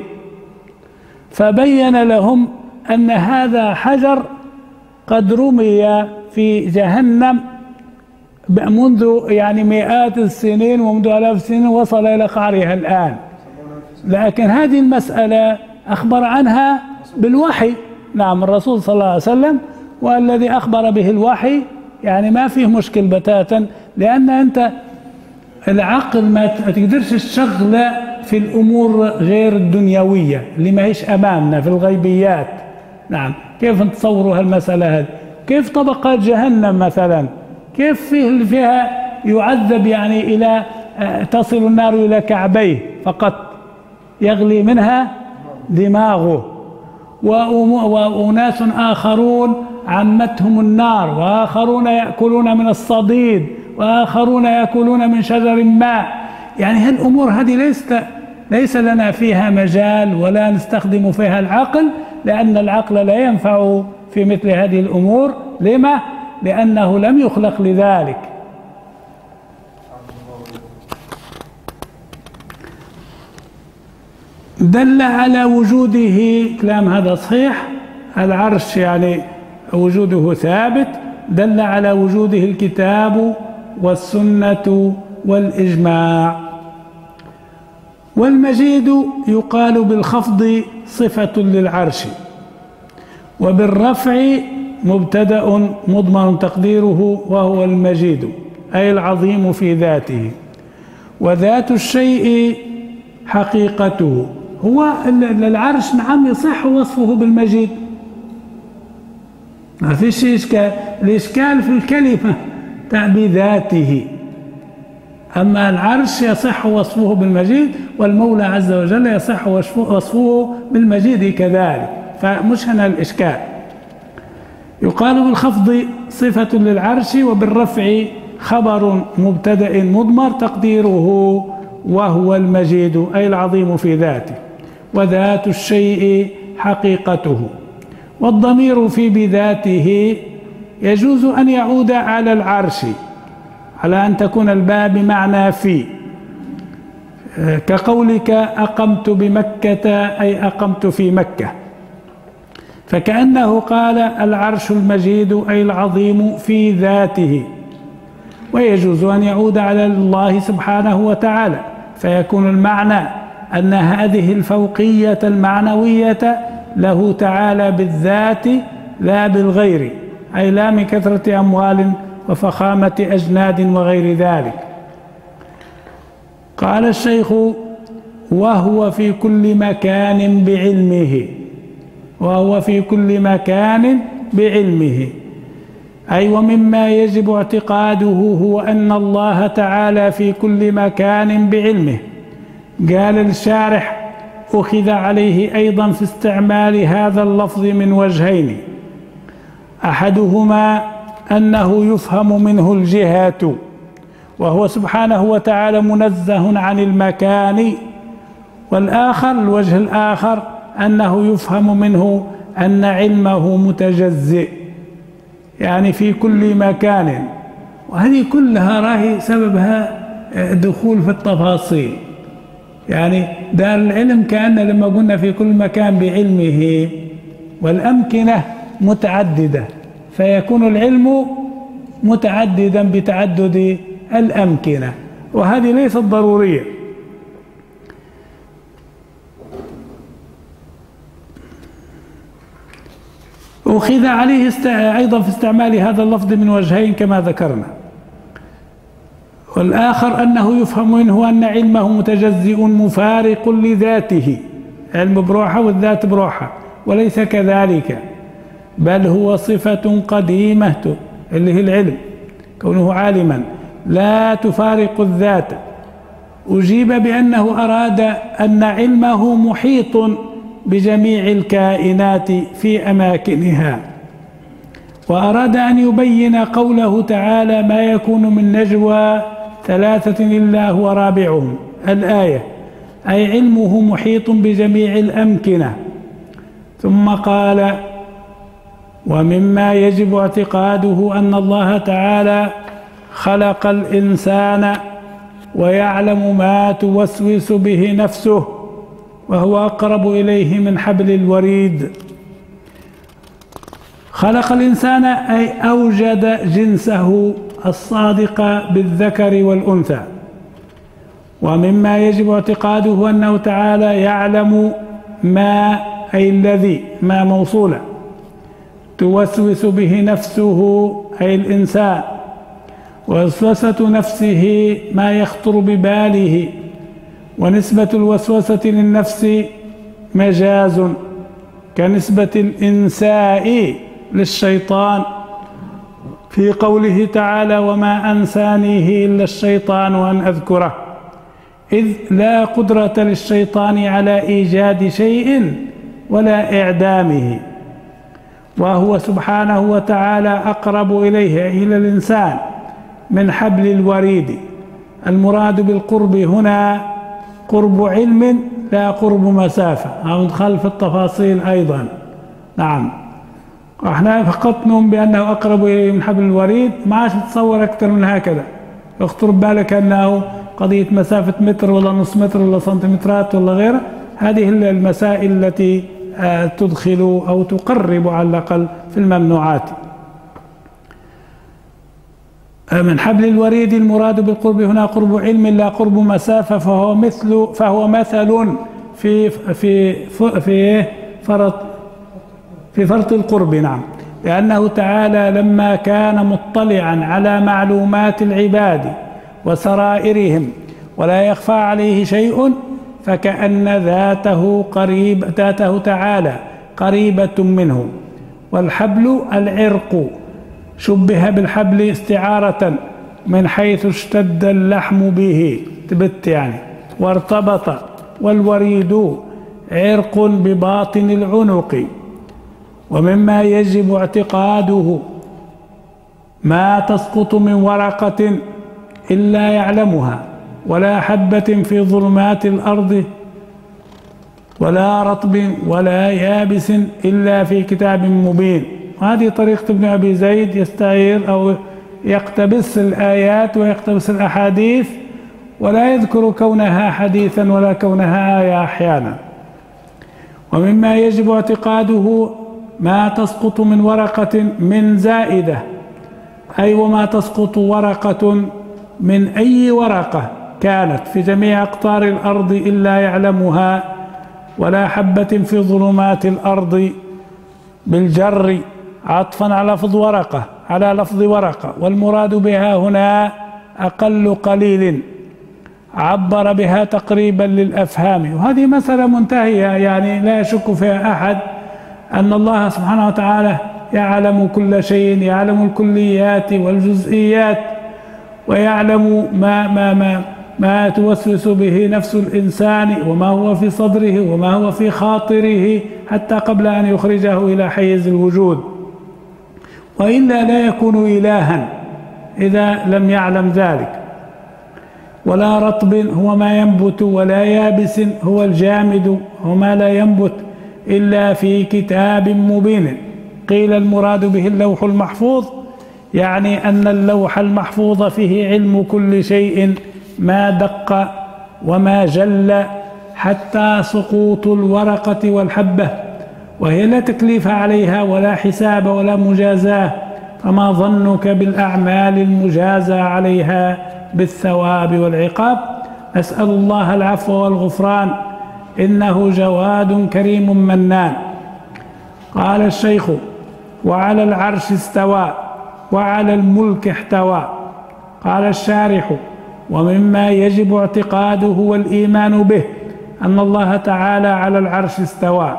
فبين لهم أن هذا حجر قد رمي في جهنم منذ يعني مئات السنين ومنذ آلاف السنين وصل إلى قعرها الآن، لكن هذه المسألة أخبر عنها بالوحي، نعم الرسول صلى الله عليه وسلم، والذي أخبر به الوحي يعني ما فيه مشكل بتاتا، لأن أنت العقل ما تقدرش تشغله في الأمور غير الدنيوية اللي ما هيش أمامنا في الغيبيات. نعم، كيف نتصوروا هالمسألة هذه؟ كيف طبقات جهنم مثلا، كيف فيه اللي فيها يعذب يعني إلى تصل النار إلى كعبيه فقط يغلي منها دماغه، وأناس آخرون عمتهم النار، وآخرون يأكلون من الصديد، وآخرون يأكلون من شجر ما. يعني هالأمور هذه ليست ليس لنا فيها مجال ولا نستخدم فيها العقل، لأن العقل لا ينفع في مثل هذه الأمور. لما؟ لأنه لم يخلق لذلك. دل على وجوده، كلام هذا صحيح، العرش يعني وجوده ثابت، دل على وجوده الكتاب والسنة والإجماع. والمجيد يقال بالخفض صفة للعرش، وبالرفع مبتدأ مضمن تقديره وهو المجيد أي العظيم في ذاته، وذات الشيء حقيقته. هو العرش نعم يصح وصفه بالمجيد، ما فيش إشكال، الإشكال في الكلمة بذاته. أما العرش يصح وصفه بالمجيد، والمولى عز وجل يصح وصفه بالمجيد كذلك، فمش هنا الإشكال. يقال بالخفض صفة للعرش، وبالرفع خبر مبتدأ مضمر تقديره وهو المجيد أي العظيم في ذاته، وذات الشيء حقيقته. والضمير في بذاته يجوز أن يعود على العرش على أن تكون الباء بمعنى في، كقولك أقمت بمكة أي أقمت في مكة، فكأنه قال العرش المجيد أي العظيم في ذاته. ويجوز أن يعود على الله سبحانه وتعالى، فيكون المعنى أن هذه الفوقية المعنوية له تعالى بالذات لا بالغير، أي لا من كثرة أموال وفخامة أجناد وغير ذلك. قال الشيخ وهو في كل مكان بعلمه، وهو في كل مكان بعلمه، أي ومما يجب اعتقاده هو أن الله تعالى في كل مكان بعلمه. قال الشارح أخذ عليه أيضا في استعمال هذا اللفظ من وجهين، أحدهما أنه يفهم منه الجهة، وهو سبحانه وتعالى منزه عن المكان، والآخر الوجه الآخر أنه يفهم منه أن علمه متجزئ، يعني في كل مكان. وهذه كلها راهي سببها دخول في التفاصيل. يعني دار العلم كأن لما قلنا في كل مكان بعلمه، والأمكنة متعددة، فيكون العلم متعددا بتعدد الأمكنة، وهذه ليست ضرورية. أخذ عليه أيضا في استعمال هذا اللفظ من وجهين كما ذكرنا، والآخر أنه يفهم منه أن علمه متجزئ مفارق لذاته، علم بروحه والذات بروحه، وليس كذلك، بل هو صفة قديمة اللي هي العلم، كونه عالما لا تفارق الذات. أجيب بأنه أراد أن علمه محيط بجميع الكائنات في أماكنها، وأراد أن يبين قوله تعالى ما يكون من نجوى ثلاثة إلا هو رابعهم الآية، أي علمه محيط بجميع الأمكنة. ثم قال ومما يجب اعتقاده أن الله تعالى خلق الإنسان ويعلم ما توسوس به نفسه، وهو أقرب إليه من حبل الوريد. خلق الإنسان أي أوجد جنسه الصادق بالذكر والأنثى. ومما يجب اعتقاده أنه تعالى يعلم ما أي الذي ما موصولة توسوس به نفسه أي الإنسان، ووسوسة نفسه ما يخطر بباله، ونسبة الوسوسة للنفس مجاز كنسبة الإنساء للشيطان في قوله تعالى وما أنسانيه إلا الشيطان أن أذكره، إذ لا قدرة للشيطان على إيجاد شيء ولا إعدامه، وهو سبحانه وتعالى أقرب إليه إلى الإنسان من حبل الوريد. المراد بالقرب هنا قرب علم لا قرب مسافة، أو ندخل في التفاصيل أيضا. نعم، احنا فقط نؤمن بأنه أقرب إليه من حبل الوريد، ما عادش تتصور أكثر من هكذا. يخطر ببالك أنه قضية مسافة متر ولا نص متر ولا سنتيمترات ولا غيره. هذه المسائل التي تدخل أو تقرب على الأقل في الممنوعات. من حبل الوريد المراد بالقرب هنا قرب علم لا قرب مسافة، فهو مثل فهو مثل في في في فرط في فرط القرب. نعم، لأنه تعالى لما كان مطلعا على معلومات العباد وسرائرهم ولا يخفى عليه شيء، فكأن ذاته قريب ذاته تعالى قريبة منه. والحبل العرق شبه بالحبل استعارة من حيث اشتد اللحم به، تبت يعني، وارتبط. والوريد عرق بباطن العنق. ومما يجب اعتقاده ما تسقط من ورقة إلا يعلمها، ولا حبة في ظلمات الأرض، ولا رطب ولا يابس إلا في كتاب مبين. وهذه طريقة ابن أبي زيد، يستعير أو يقتبس الآيات ويقتبس الأحاديث، ولا يذكر كونها حديثا ولا كونها آية أحيانا. ومما يجب اعتقاده ما تسقط من ورقة من زائدة، أي وما تسقط ورقة من أي ورقة كانت في جميع أقطار الأرض إلا يعلمها، ولا حبة في ظلمات الأرض بالجر عطفا على لفظ ورقة على لفظ ورقة. والمراد بها هنا أقل قليل، عبر بها تقريبا للأفهام. وهذه مسألة منتهية، يعني لا يشك فيها أحد أن الله سبحانه وتعالى يعلم كل شيء، يعلم الكليات والجزئيات، ويعلم ما ما ما ما توسوس به نفس الإنسان، وما هو في صدره وما هو في خاطره، حتى قبل أن يخرجه إلى حيز الوجود. وإلا لا يكون إلها إذا لم يعلم ذلك. ولا رطب هو ما ينبت، ولا يابس هو الجامد وما لا ينبت إلا في كتاب مبين. قيل المراد به اللوح المحفوظ، يعني أن اللوح المحفوظ فيه علم كل شيء ما دق وما جل، حتى سقوط الورقة والحبة، وهي لا تكليف عليها ولا حساب ولا مجازاة. فما ظنك بالأعمال المجازى عليها بالثواب والعقاب؟ نسأل الله العفو والغفران، إنه جواد كريم منان. قال الشيخ وعلى العرش استوى وعلى الملك احتوى. قال الشارح ومما يجب اعتقاده والإيمان به أن الله تعالى على العرش استوى.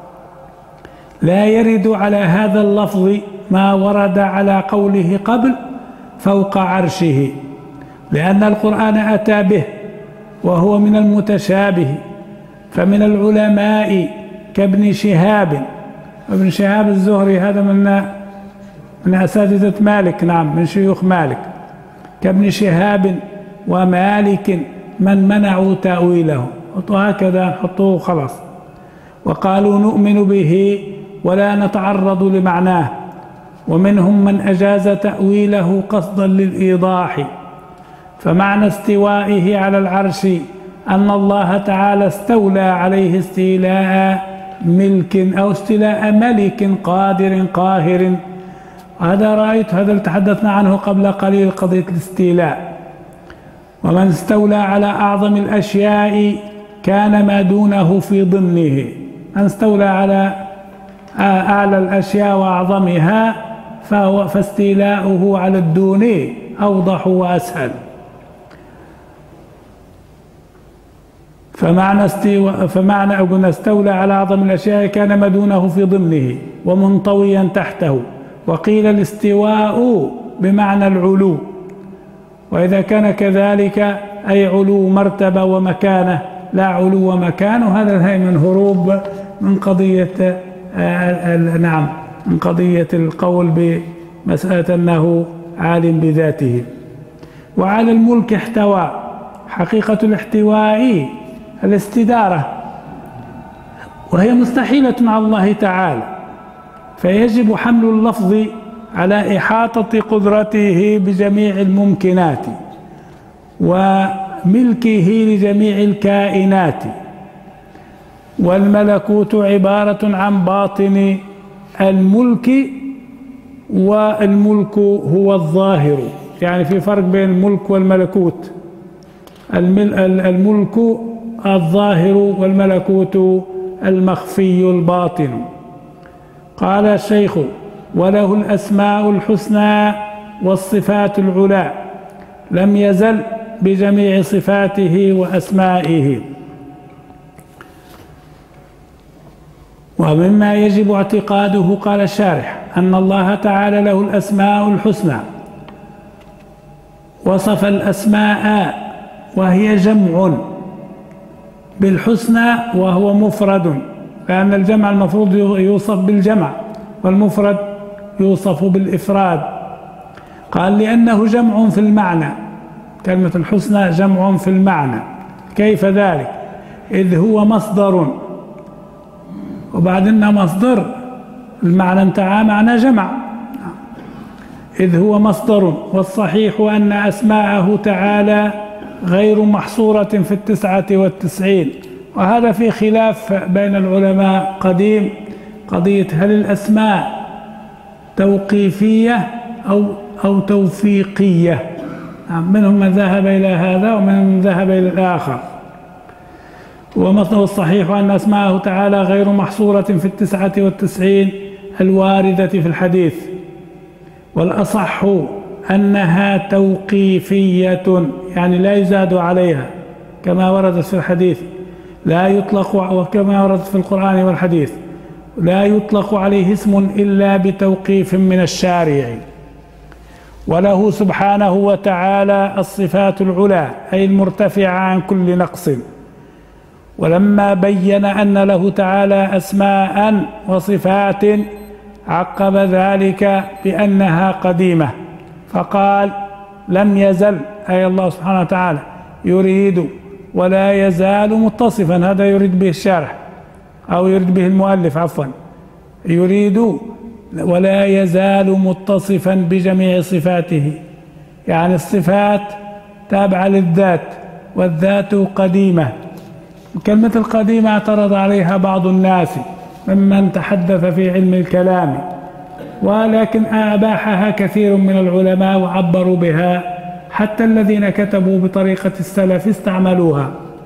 لا يرد على هذا اللفظ ما ورد على قوله قبل فوق عرشه، لأن القرآن أتى به وهو من المتشابه. فمن العلماء كابن شهاب، ابن شهاب الزهري هذا من من أساتذة مالك، نعم من شيوخ مالك، كابن شهاب ومالك من منعوا تأويله، وهكذا نحطوه خلاص، وقالوا نؤمن به ولا نتعرض لمعناه. ومنهم من أجاز تأويله قصدا للإيضاح. فمعنى استوائه على العرش أن الله تعالى استولى عليه استيلاء ملك أو استيلاء ملك قادر قاهر. هذا رأيت، هذا اللي تحدثنا عنه قبل قليل، قضية الاستيلاء. ومن استولى على أعظم الأشياء كان ما دونه في ضمنه. من استولى على أعلى الأشياء وأعظمها فهو فاستيلاؤه على الدون أوضح وأسهل. فمعنى استوى فمعنى أقول استولى على أعظم الأشياء كان ما دونه في ضمنه ومنطويا تحته. وقيل الاستواء بمعنى العلو، وإذا كان كذلك أي علو مرتبة ومكانة لا علو مكان، وهذا هي من هروب من قضية نعم من قضية القول بمسألة أنه عالم بذاته. وعلى الملك احتوى، حقيقة الاحتواء الاستدارة، وهي مستحيلة على الله تعالى، فيجب حمل اللفظ على إحاطة قدرته بجميع الممكنات وملكه لجميع الكائنات. والملكوت عبارة عن باطن الملك، والملك هو الظاهر، يعني في فرق بين الملك والملكوت. الملك الظاهر والملكوت المخفي الباطن. قال الشيخ: وله الأسماء الحسنى والصفات العلى، لم يزل بجميع صفاته وأسمائه. ومما يجب اعتقاده، قال الشارح، أن الله تعالى له الأسماء الحسنى، وصف الأسماء وهي جمع بالحسنى وهو مفرد، لأن الجمع المفروض يوصف بالجمع والمفرد يوصف بالإفراد. قال: لأنه جمع في المعنى، كلمة الحسنى جمع في المعنى. كيف ذلك؟ إذ هو مصدر، وبعدين مصدر المعنى انتهى معنى جمع، إذ هو مصدر. والصحيح أن أسماءه تعالى غير محصورة في التسعة والتسعين، وهذا في خلاف بين العلماء قديم، قضية هل الأسماء توقيفية أو أو توفيقية. منهم من ذهب إلى هذا ومنهم من ذهب إلى الآخر. والصحيح أن أسماءه تعالى غير محصورة في التسعة والتسعين الواردة في الحديث، والأصح أنها توقيفية، يعني لا يزاد عليها كما وردت في الحديث، لا يطلق، وكما وردت في القرآن والحديث، لا يطلق عليه اسم إلا بتوقيف من الشارع. وله سبحانه وتعالى الصفات العلى، أي المرتفعة عن كل نقص. ولما بين أن له تعالى أسماء وصفات عقب ذلك بأنها قديمة، فقال: لم يزل، أي الله سبحانه وتعالى، يريد ولا يزال متصفا. هذا يريد به الشارح أو يريد به المؤلف عفوا، يريد ولا يزال متصفا بجميع صفاته، يعني الصفات تابعة للذات، والذات قديمة. كلمة القديمة اعترض عليها بعض الناس ممن تحدث في علم الكلام، ولكن أباحها كثير من العلماء وعبروا بها، حتى الذين كتبوا بطريقة السلف استعملوها.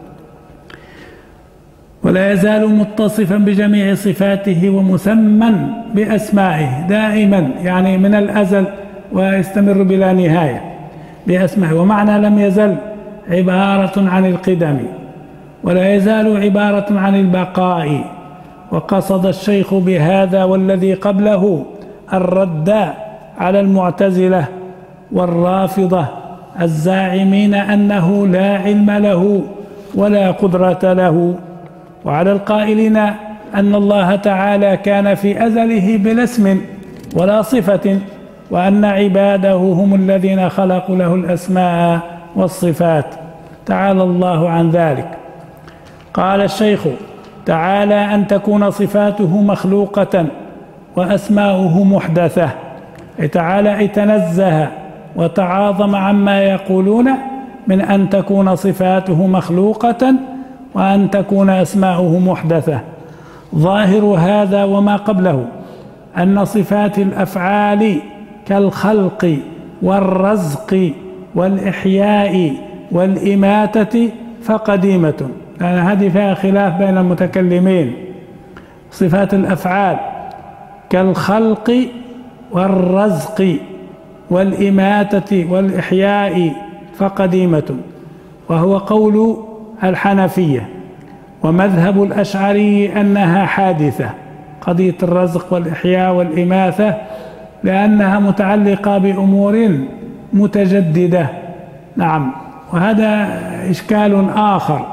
ولا يزال متصفا بجميع صفاته ومسمى بأسمائه دائما، يعني من الأزل ويستمر بلا نهاية بأسمائه. ومعنى لم يزل عبارة عن القدم، ولا يزال عبارة عن البقاء. وقصد الشيخ بهذا والذي قبله الرد على المعتزلة والرافضة الزاعمين أنه لا علم له ولا قدرة له، وعلى القائلين أن الله تعالى كان في أزله بلا اسم ولا صفة، وأن عباده هم الذين خلقوا له الأسماء والصفات. تعالى الله عن ذلك. قال الشيخ: تعالى أن تكون صفاته مخلوقة وأسماؤه محدثة. أي تعالى أي تنزه وتعاظم عما يقولون من أن تكون صفاته مخلوقة وأن تكون أسماؤه محدثة. ظاهر هذا وما قبله أن صفات الأفعال كالخلق والرزق والإحياء والإماتة فقديمة، لأن هذه فيها خلاف بين المتكلمين. صفات الأفعال كالخلق والرزق والإماتة والإحياء فقديمة، وهو قول الحنفية، ومذهب الأشعري أنها حادثة، قضية الرزق والإحياء والإماتة، لأنها متعلقة بأمور متجددة. نعم، وهذا إشكال آخر.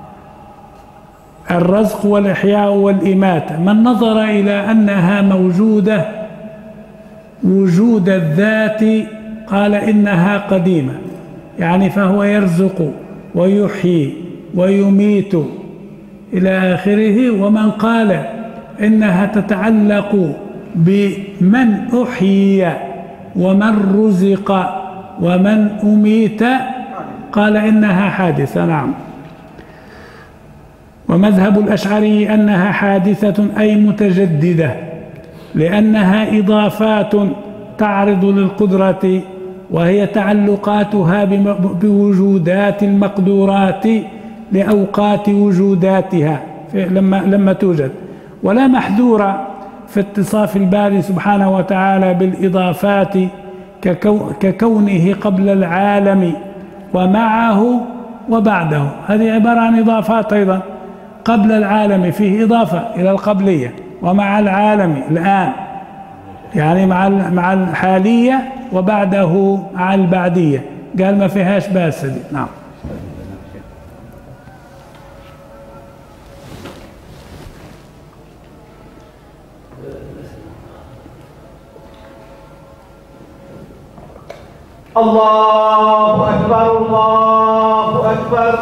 الرزق والإحياء والإماتة، من نظر إلى أنها موجودة وجود الذات قال إنها قديمة، يعني فهو يرزق ويحيي ويميت إلى آخره. ومن قال إنها تتعلق بمن أحيي ومن رزق ومن أميت قال إنها حادثة. نعم. ومذهب الأشعري أنها حادثة أي متجددة، لأنها إضافات تعرض للقدرة، وهي تعلقاتها بوجودات المقدورات لأوقات وجوداتها لما, لما توجد. ولا محذور في اتصاف الباري سبحانه وتعالى بالإضافات ككونه قبل العالم ومعه وبعده. هذه عبارة عن إضافات أيضا. قبل العالم فيه إضافة إلى القبلية، ومع العالم الآن يعني مع مع الحالية، وبعده مع البعدية. قال ما فيهاش باس دي. نعم. الله أكبر الله أكبر.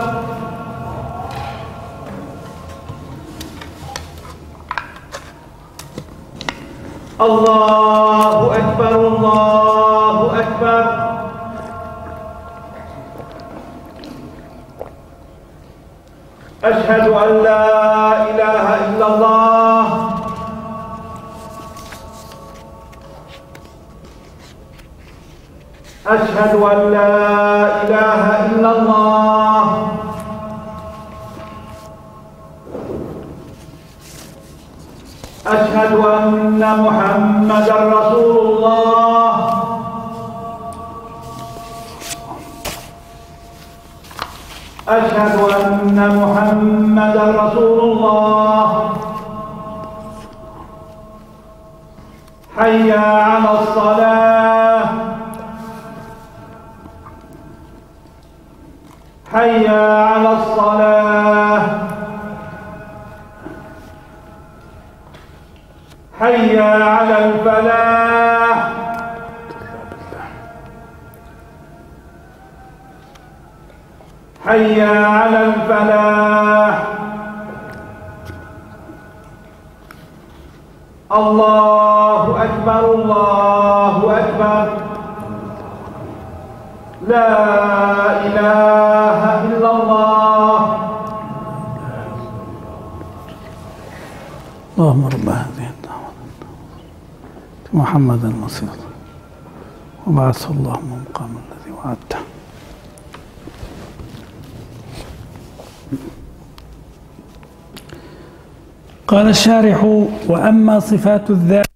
الله أكبر الله أكبر. أشهد أن لا إله إلا الله. أشهد أن لا إله إلا الله. أشهد أن محمدًا رسول الله. أشهد أن محمدًا رسول الله. حي على الصلاة. حي على الصلاة. حي على الفلاح. حي على الفلاح. الله أكبر الله أكبر. لا إله إلا الله. اللهم رب هذه الدعوة محمد المصير وبعثه اللهم مقام الذي وعدته. قال الشارح: وأما صفات الذات